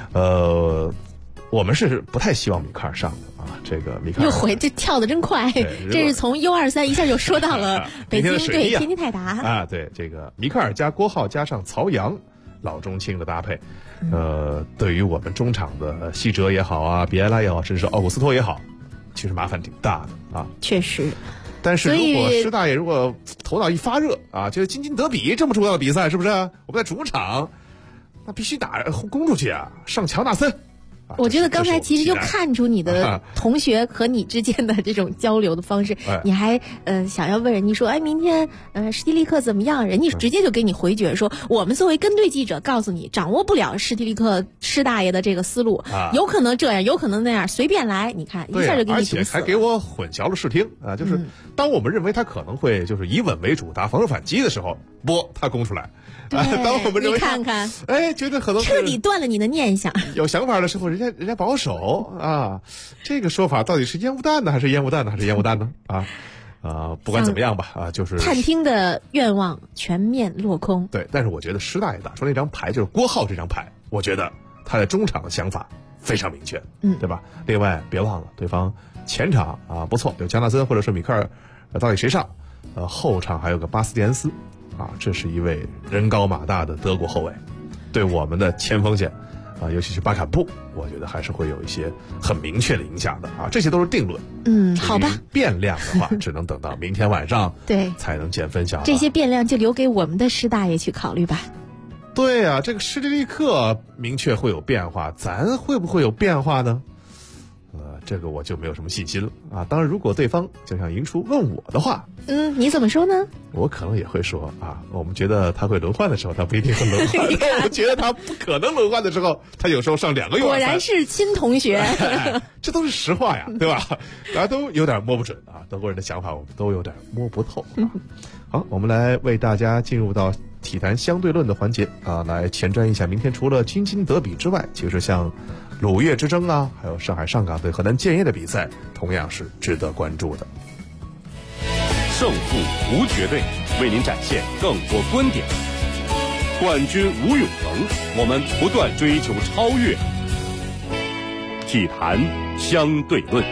E: 我们是不太希望米克尔上的啊。这个米克尔
F: 又这跳得真快，这是从U23一下就说到了北京对天津泰达
E: 啊。对，这个米克尔加郭浩加上曹阳，老中青的搭配。对于我们中场的西哲也好啊，比埃拉也好，甚至是奥古斯托也好，其实麻烦挺大的啊。
F: 确实，
E: 但是如果施大爷如果头脑一发热啊，就是京津德比这么重要的比赛，是不是？我们在主场，那必须攻出去啊，上乔纳森。
F: 我觉得刚才其实就看出你的同学和你之间的这种交流的方式，你还想要问人家说，明天施蒂利克怎么样？人家直接就给你回绝说，我们作为跟队记者告诉你，掌握不了施蒂利克施大爷的这个思路，有可能这样，有可能那样，随便来。你看一下就给你堵死了，
E: 而且还给我混淆了视听啊！就是当我们认为他可能会就是以稳为主打防守反击的时候，他攻出来。当我们认为
F: 你看看，
E: 觉得可能
F: 彻底断了你的念想。
E: 有想法的时候，人家保守啊，这个说法到底是烟雾弹呢，还是烟雾弹呢，还是烟雾弹呢？不管怎么样吧，就是
F: 探听的愿望全面落空。
E: 对，但是我觉得施大爷打出那张牌就是郭浩这张牌，我觉得他在中场的想法非常明确，对吧？另外别忘了，对方前场啊不错，有强纳森或者是米克尔，到底谁上？后场还有个巴斯蒂安斯，啊，这是一位人高马大的德国后卫，对我们的前锋线啊，尤其是巴坎布，我觉得还是会有一些很明确的影响的啊。这些都是定论。
F: 好吧。
E: 变量的话，只能等到明天晚上
F: 对
E: 才能见分晓。
F: 这些变量就留给我们的施大爷去考虑吧。
E: 对啊，这个施蒂利克明确会有变化，咱会不会有变化呢？这个我就没有什么信心了啊。当然，如果对方就像赢叔问我的话，
F: 你怎么说呢？
E: 我可能也会说啊，我们觉得他会轮换的时候，他不一定会轮换；我觉得他不可能轮换的时候，他有时候上2个月。
F: 果然是亲同学，
E: 这都是实话呀，对吧？大家都有点摸不准啊，德国人的想法我们都有点摸不透。好，我们来为大家进入到体坛相对论的环节啊，来前瞻一下明天除了京津德比之外，其实像鲁粤之争啊，还有上海上港对河南建业的比赛，同样是值得关注的。
A: 胜负无绝对，为您展现更多观点。冠军无永恒，我们不断追求超越。体坛相对论。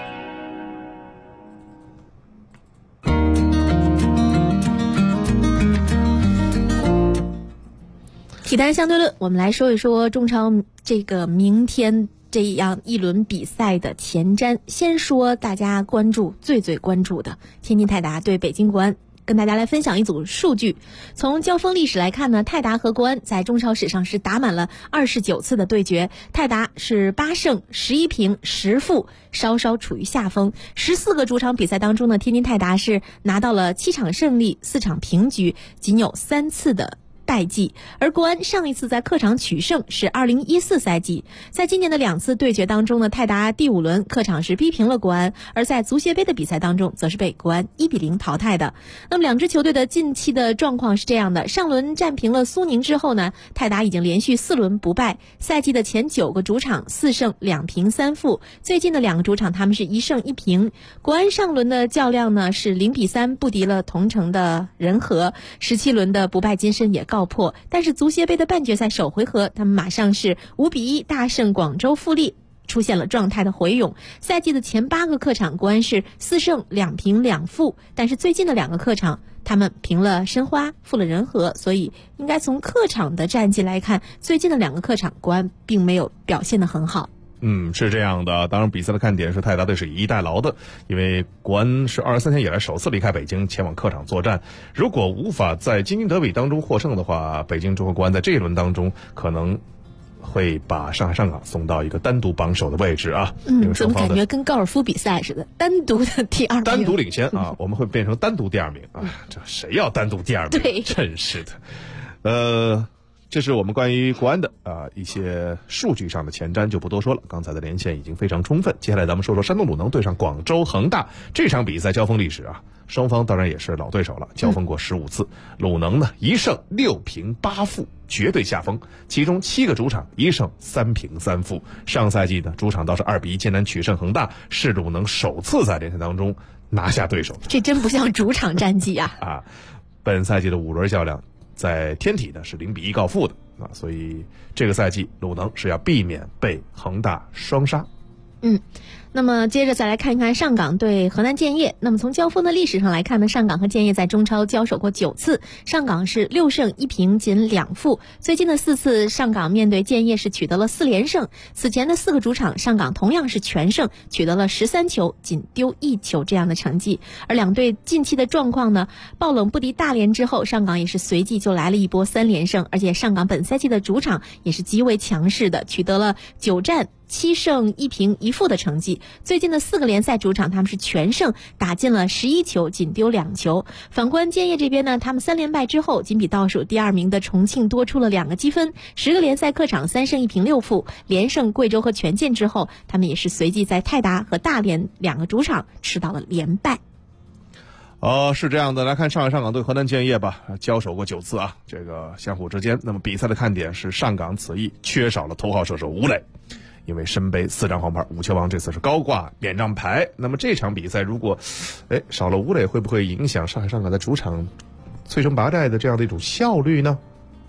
F: 体坛相对论，我们来说一说中超这个明天这样一轮比赛的前瞻。先说大家关注最关注的天津泰达对北京国安，跟大家来分享一组数据。从交锋历史来看呢，泰达和国安在中超史上是打满了29次的对决，泰达是8胜11平10负，稍稍处于下风。14个主场比赛当中呢，天津泰达是拿到了7场胜利4场平局，仅有3次的败绩。而国安上一次在客场取胜是2014赛季，在今年的2次对决当中呢，泰达第5轮客场是逼平了国安，而在足协杯的比赛当中则是被国安1-0淘汰的。那么两支球队的近期的状况是这样的，上轮战平了苏宁之后呢，泰达已经连续4轮不败，赛季的前9个主场4胜2平3负，最近的2个主场他们是1胜1平。国安上轮的较量呢是0-3不敌了同城的人和，17轮的不败金身也告破，但是足协杯的半决赛首回合他们马上是5-1大胜广州富力，出现了状态的回勇。赛季的前8个客场国安是4胜2平2负，但是最近的2个客场他们平了申花负了人和，所以应该从客场的战绩来看，最近的2个客场国安并没有表现得很好。
E: 是这样的。当然比赛的看点是泰达队是以逸待劳的，因为国安是23年以来首次离开北京前往客场作战，如果无法在京津德比当中获胜的话，北京中国国安在这一轮当中可能会把上海上港送到一个单独榜首的位置啊。
F: 怎么感觉跟高尔夫比赛似的，单独的第2名，
E: 单独领先啊，我们会变成单独第2名啊，这谁要单独第2名？
F: 对，
E: 真是的。这是我们关于国安的一些数据上的前瞻，就不多说了。刚才的连线已经非常充分。接下来咱们说说山东鲁能对上广州恒大这场比赛交锋历史啊，双方当然也是老对手了，交锋过15次。鲁能呢1胜6平8负，绝对下风，其中7个主场1胜3平3负。上赛季呢主场倒是2-1艰难取胜恒大，是鲁能首次在联赛当中拿下对手。
F: 这真不像主场战绩啊！
E: 本赛季的5轮较量，在天体呢是0-1告负的啊，所以这个赛季鲁能是要避免被恒大双杀。
F: 那么接着再来看一看上港对河南建业。那么从交锋的历史上来看呢，上港和建业在中超交手过9次，上港是6胜1平仅2负。最近的4次上港面对建业是取得了4连胜，此前的4个主场上港同样是全胜，取得了13球仅丢1球这样的成绩。而两队近期的状况呢，爆冷不敌大连之后，上港也是随即就来了一波3连胜，而且上港本赛季的主场也是极为强势的，取得了9战7胜1平1负的成绩。最近的4个联赛主场他们是全胜，打进了11球仅丢2球。反观建业这边呢，他们3连败之后仅比倒数第2名的重庆多出了2个积分，10个联赛客场3胜1平6负，连胜贵州和权健之后，他们也是随即在泰达和大连2个主场吃到了连败。
E: 是这样的，来看上海上港对河南建业吧，交手过9次啊，这个相互之间。那么比赛的看点是上港此役缺少了头号射手吴磊，因为身背4张黄牌，5球王这次是高挂免账牌。那么这场比赛如果少了吴磊，会不会影响上海上港在主场摧城拔寨的这样的一种效率呢？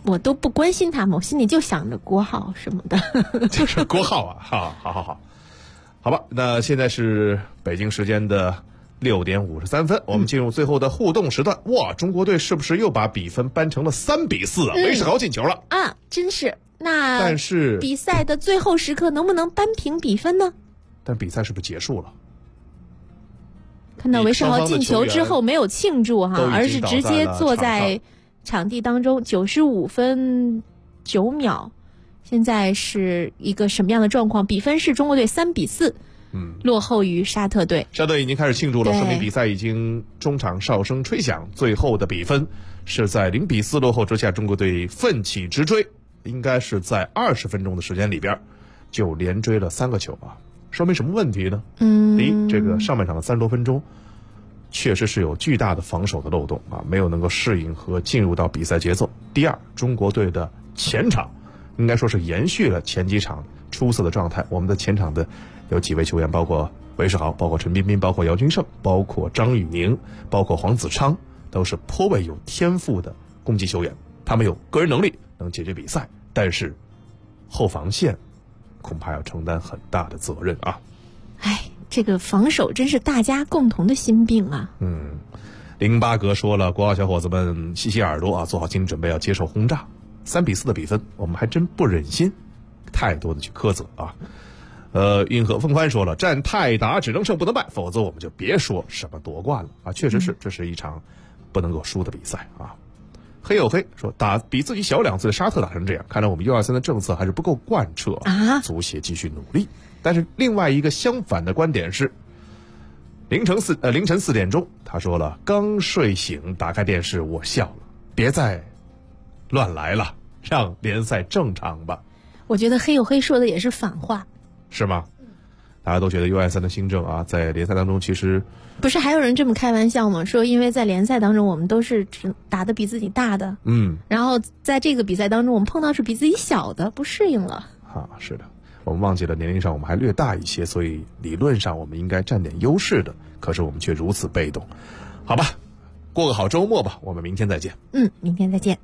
F: 我都不关心他们，我心里就想着国豪什么的。
E: 就是国豪啊，好吧，那现在是北京时间的6点53分，我们进入最后的互动时段。哇，中国队是不是又把比分扳成了3-4啊？韦世豪进球了
F: 啊，真是。那
E: 但是
F: 比赛的最后时刻能不能扳平比分呢？
E: 但比赛是不是结束了？
F: 看到韦世豪进球之后没有庆祝哈，而是直接坐在场地当中。95分9秒，现在是一个什么样的状况？比分是中国队3-4，落后于沙特队。
E: 沙特已经开始庆祝了，说明比赛已经中场哨声吹响，最后的比分是在0-4落后之下，中国队奋起直追，应该是在20分钟的时间里边就连追了3个球啊。说明什么问题呢？第一，这个上半场的30多分钟确实是有巨大的防守的漏洞啊，没有能够适应和进入到比赛节奏。第二，中国队的前场应该说是延续了前几场出色的状态。我们的前场的有几位球员，包括韦世豪，包括陈彬彬，包括姚军胜，包括张玉宁，包括黄子昌，都是颇为有天赋的攻击球员，他们有个人能力能解决比赛，但是后防线恐怕要承担很大的责任啊。
F: 这个防守真是大家共同的心病啊。
E: 08哥说了，国奥小伙子们洗洗耳朵啊，做好心理准备要接受轰炸。3-4的比分，我们还真不忍心太多的去苛责啊。运河风帆说了，战泰达只能胜不能败，否则我们就别说什么夺冠了啊。确实是，这是一场不能够输的比赛啊。黑有黑说，比自己小2岁的沙特打成这样，看来我们U23的政策还是不够贯彻啊，足协继续努力。但是另外一个相反的观点是，凌晨4点钟，他说了，刚睡醒打开电视我笑了，别再乱来了，让联赛正常吧。
F: 我觉得黑有黑说的也是反话，
E: 是吗？大家都觉得 U23的新政啊，在联赛当中其实
F: 不是还有人这么开玩笑吗？说因为在联赛当中我们都是打得比自己大的，然后在这个比赛当中我们碰到是比自己小的，不适应了
E: 啊。是的，我们忘记了年龄上我们还略大一些，所以理论上我们应该占点优势的，可是我们却如此被动。好吧，过个好周末吧，我们明天再见。
F: 明天再见。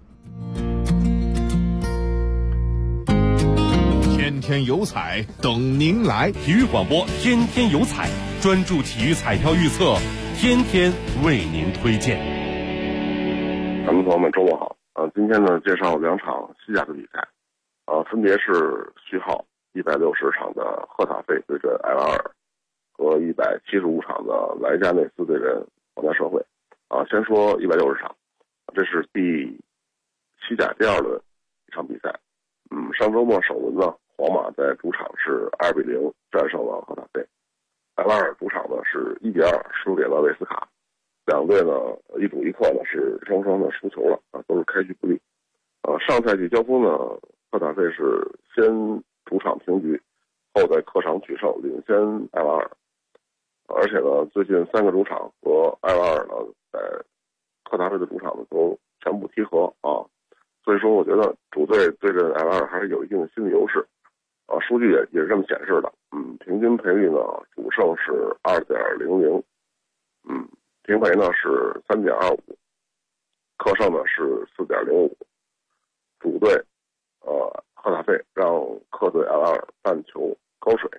E: 天天有彩等您来，
A: 体育广播天天有彩，专注体育彩票预测，天天为您推荐。
R: 咱们朋友们周末好今天呢介绍2场西甲的比赛分别是序号160场的赫塔费对阵埃拉尔和175场的莱加内斯对阵皇家社会先说160场，这是西甲第2轮一场比赛。上周末首轮呢，皇马在主场是2-0战胜了赫塔费，埃拉尔主场呢是1-2输给了维斯卡，两队呢一主一客呢是双双的输球了都是开局不利。上赛季交锋呢，赫塔费是先主场平局，后在客场取胜，领先埃拉尔。而且呢，最近3个主场和埃拉尔呢在赫塔费的主场呢都全部踢和所以说我觉得主队对阵埃拉尔还是有一定的心理优势数据也是这么显示的。平均赔率呢，主胜是2.00，平赔呢是3.25，客胜呢是4.05。主队赫塔费让客队埃拉尔半球高水。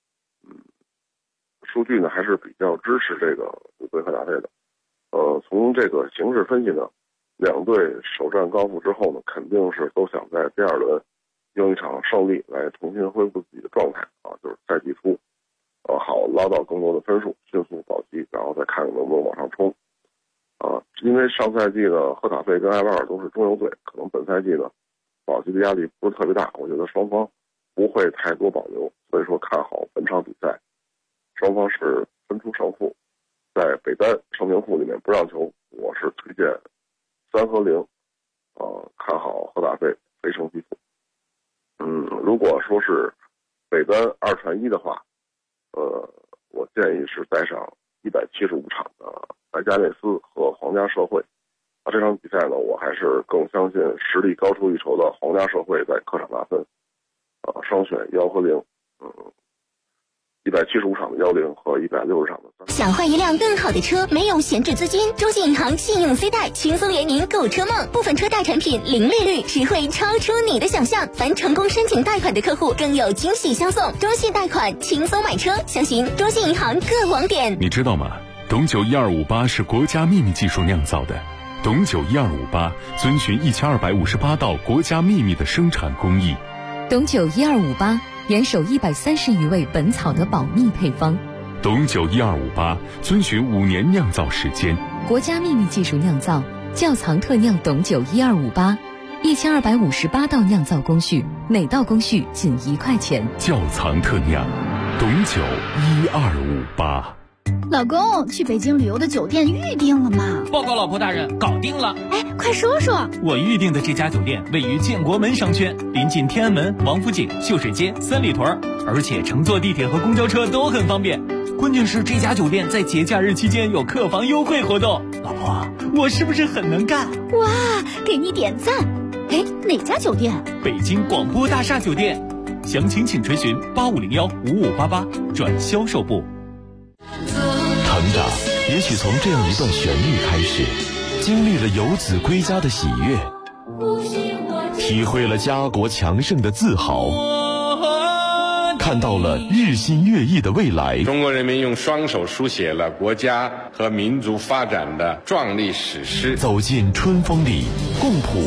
R: 数据呢还是比较支持这个主队赫塔费的。从这个形势分析呢，两队首战高负之后呢，肯定是都想在第2轮用一场胜利来重新恢复自己的状态就是赛季初好捞到更多的分数，迅速保级，然后再看能不能往上冲因为上赛季呢，赫塔费跟埃拉尔都是中游队，可能本赛季呢保级的压力不是特别大，我觉得双方不会太多保留，所以说看好本场比赛双方是分出胜负。在北单胜名负里面不让球，我是推荐3-0看好赫塔费非胜即负。如果说是北单2传1的话我建议是带上175场的莱加内斯和皇家社会这场比赛呢，我还是更相信实力高出一筹的皇家社会在客场拿分双选1和0 175场的10和160场的3。
K: 想换一辆更好的车，没有闲置资金，中信银行信用 C 贷轻松圆您购车梦，部分车贷产品零利率，实惠超出你的想象。凡成功申请贷款的客户更有惊喜相送，中信贷款轻松买车，详询中信银行各网点。
N: 你知道吗？董酒1258是国家秘密技术酿造的。董酒1258遵循1258道国家秘密的生产工艺。
M: 董酒1258严守130余味本草的保密配方。
N: 董酒1258遵循5年酿造时间，
M: 国家秘密技术酿造，窖藏特酿董酒1258，1258道酿造工序，每道工序仅1块钱。
N: 窖藏特酿，董酒1258。
S: 老公，去北京旅游的酒店预定了吗？
T: 报告老婆大人，搞定了。
S: 哎，快说说。
T: 我预定的这家酒店位于建国门商圈，临近天安门、王府井、秀水街、三里屯，而且乘坐地铁和公交车都很方便。关键是这家酒店在节假日期间有客房优惠活动。老婆，我是不是很能干？
S: 哇，给你点赞。哎，哪家酒店？
T: 北京广播大厦酒店。详情请垂询8501-5588转销售部。
A: 成长也许从这样一段旋律开始，经历了游子归家的喜悦，体会了家国强盛的自豪，看到了日新月异的未来。
U: 中国人民用双手书写了国家和民族发展的壮丽史诗。
A: 走进春风里，共谱